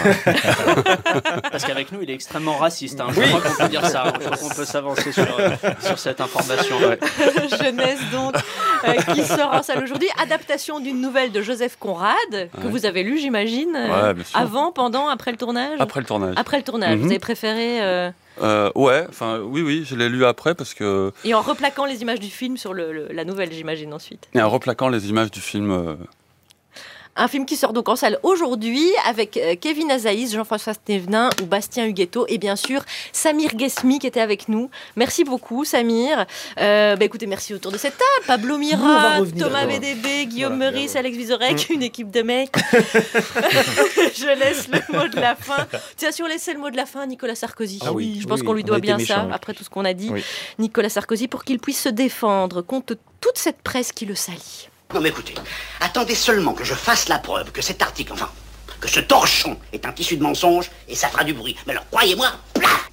Parce qu'avec nous, il est extrêmement raciste. Hein. Je crois qu'on peut dire ça. Je crois qu'on peut s'avancer sur, euh, sur cette information. Ouais.
Jeunesse donc, euh, qui sort en salle aujourd'hui. Adaptation d'une nouvelle de Joseph Conrad, que
Ouais.
vous avez lu, j'imagine. euh,
Ouais, bien sûr.
avant, pendant, après le tournage
Après le tournage.
Après le tournage.
Mhm.
Vous avez préféré. euh,
Euh, ouais, enfin, oui, oui, je l'ai lu après parce que.
Et en replaquant les images du film sur le, le- la nouvelle, j'imagine, ensuite.
Et en replaquant les images du film. euh,
Un film qui sort donc en salle aujourd'hui avec euh, Kevin Azaïs, Jean-François Stévenin ou Bastien Huguetto et bien sûr Samir Ghesmi qui était avec nous. Merci beaucoup Samir. Euh, bah, écoutez, merci autour de cette table. Pablo
on va
Mira,
revenir,
Thomas
alors.
V D B, Guillaume
Voilà,
Meurice,
bravo.
Alex Vizorek,
Mm.
une équipe de mecs. Je laisse le mot de la fin. Tiens, si on laissait le mot de la fin à Nicolas Sarkozy.
Ah oui,
Je pense
oui,
qu'on lui
on a
doit
été
bien
méchants,
ça
oui.
après tout ce qu'on a dit.
Oui.
Nicolas Sarkozy pour qu'il puisse se défendre contre toute cette presse qui le salit.
Non mais écoutez, attendez seulement que je fasse la preuve que cet article, enfin, que ce torchon est un tissu de mensonge et ça fera du bruit. Mais alors croyez-moi, plaf.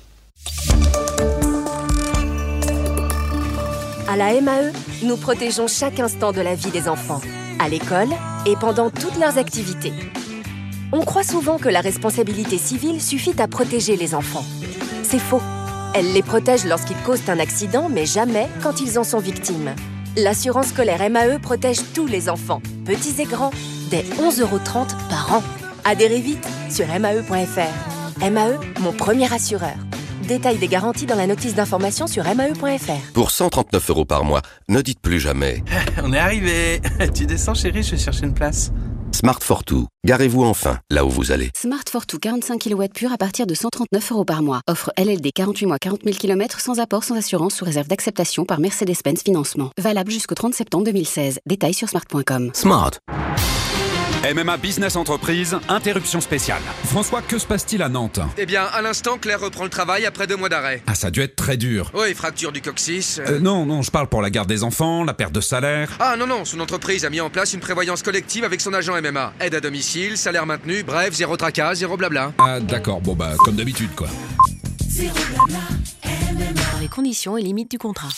À la M A E, nous protégeons chaque instant de la vie des enfants, à l'école et pendant toutes leurs activités. On croit souvent que la responsabilité civile suffit à protéger les enfants. C'est faux. Elle les protège lorsqu'ils causent un accident, mais jamais quand ils en sont victimes. L'assurance scolaire M A E protège tous les enfants, petits et grands, dès onze euros trente par an. Adhérez vite sur M A E point F R. M A E, mon premier assureur. Détail des garanties dans la notice d'information sur M A E point F R.
Pour cent trente-neuf euros par mois, ne dites plus jamais.
On est arrivé. Tu descends, chérie, je vais chercher une place.
Smart Fortwo. Garez-vous enfin là où vous allez.
Smart Fortwo quarante-cinq kilowatts pur à partir de cent trente-neuf euros par mois. Offre L L D quarante-huit mois, quarante mille kilomètres sans apport, sans assurance, sous réserve d'acceptation par Mercedes-Benz Financement. Valable jusqu'au trente septembre deux mille seize. Détails sur smart point com.
Smart.
M M A Business Entreprise, interruption spéciale. François, que se passe-t-il à Nantes?
Eh bien, à l'instant, Claire reprend le travail après deux mois d'arrêt.
Ah, ça a dû être très dur.
Oui, fracture du coccyx.
Euh, non, non, je parle pour la garde des enfants, la perte de salaire.
Ah non, non, son entreprise a mis en place une prévoyance collective avec son agent M M A. Aide à domicile, salaire maintenu, bref, zéro tracas, zéro blabla.
Ah, d'accord, bon bah, comme d'habitude, quoi.
Zéro blabla, M M A. Dans les conditions et limites du contrat.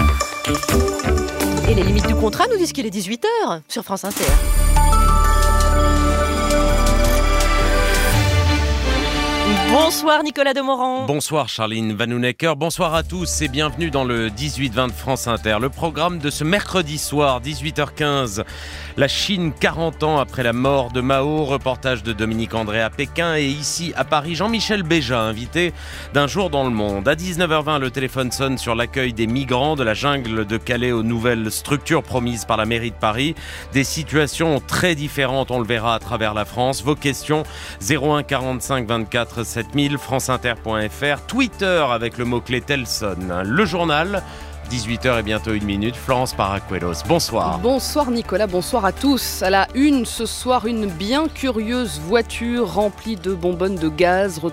Et les limites du contrat nous disent qu'il est dix-huit heures sur France Inter. Bonsoir Nicolas Demorand.
Bonsoir Charline Vanhounecker, bonsoir à tous et bienvenue dans le dix-huit vingt de France Inter. Le programme de ce mercredi soir, dix-huit heures quinze. La Chine, quarante ans après la mort de Mao, reportage de Dominique André à Pékin et ici à Paris, Jean-Michel Béja, invité d'un jour dans le monde. À dix-neuf heures vingt, le téléphone sonne sur l'accueil des migrants de la jungle de Calais aux nouvelles structures promises par la mairie de Paris. Des situations très différentes, on le verra à travers la France. Vos questions, zéro un quarante-cinq vingt-quatre sept mille, franceinter point F R, Twitter avec le mot-clé Telson. Le journal, dix-huit heures et bientôt une minute, Florence Paracuelos. Bonsoir.
Bonsoir Nicolas, bonsoir à tous. À la une ce soir, une bien curieuse voiture remplie de bonbonnes de gaz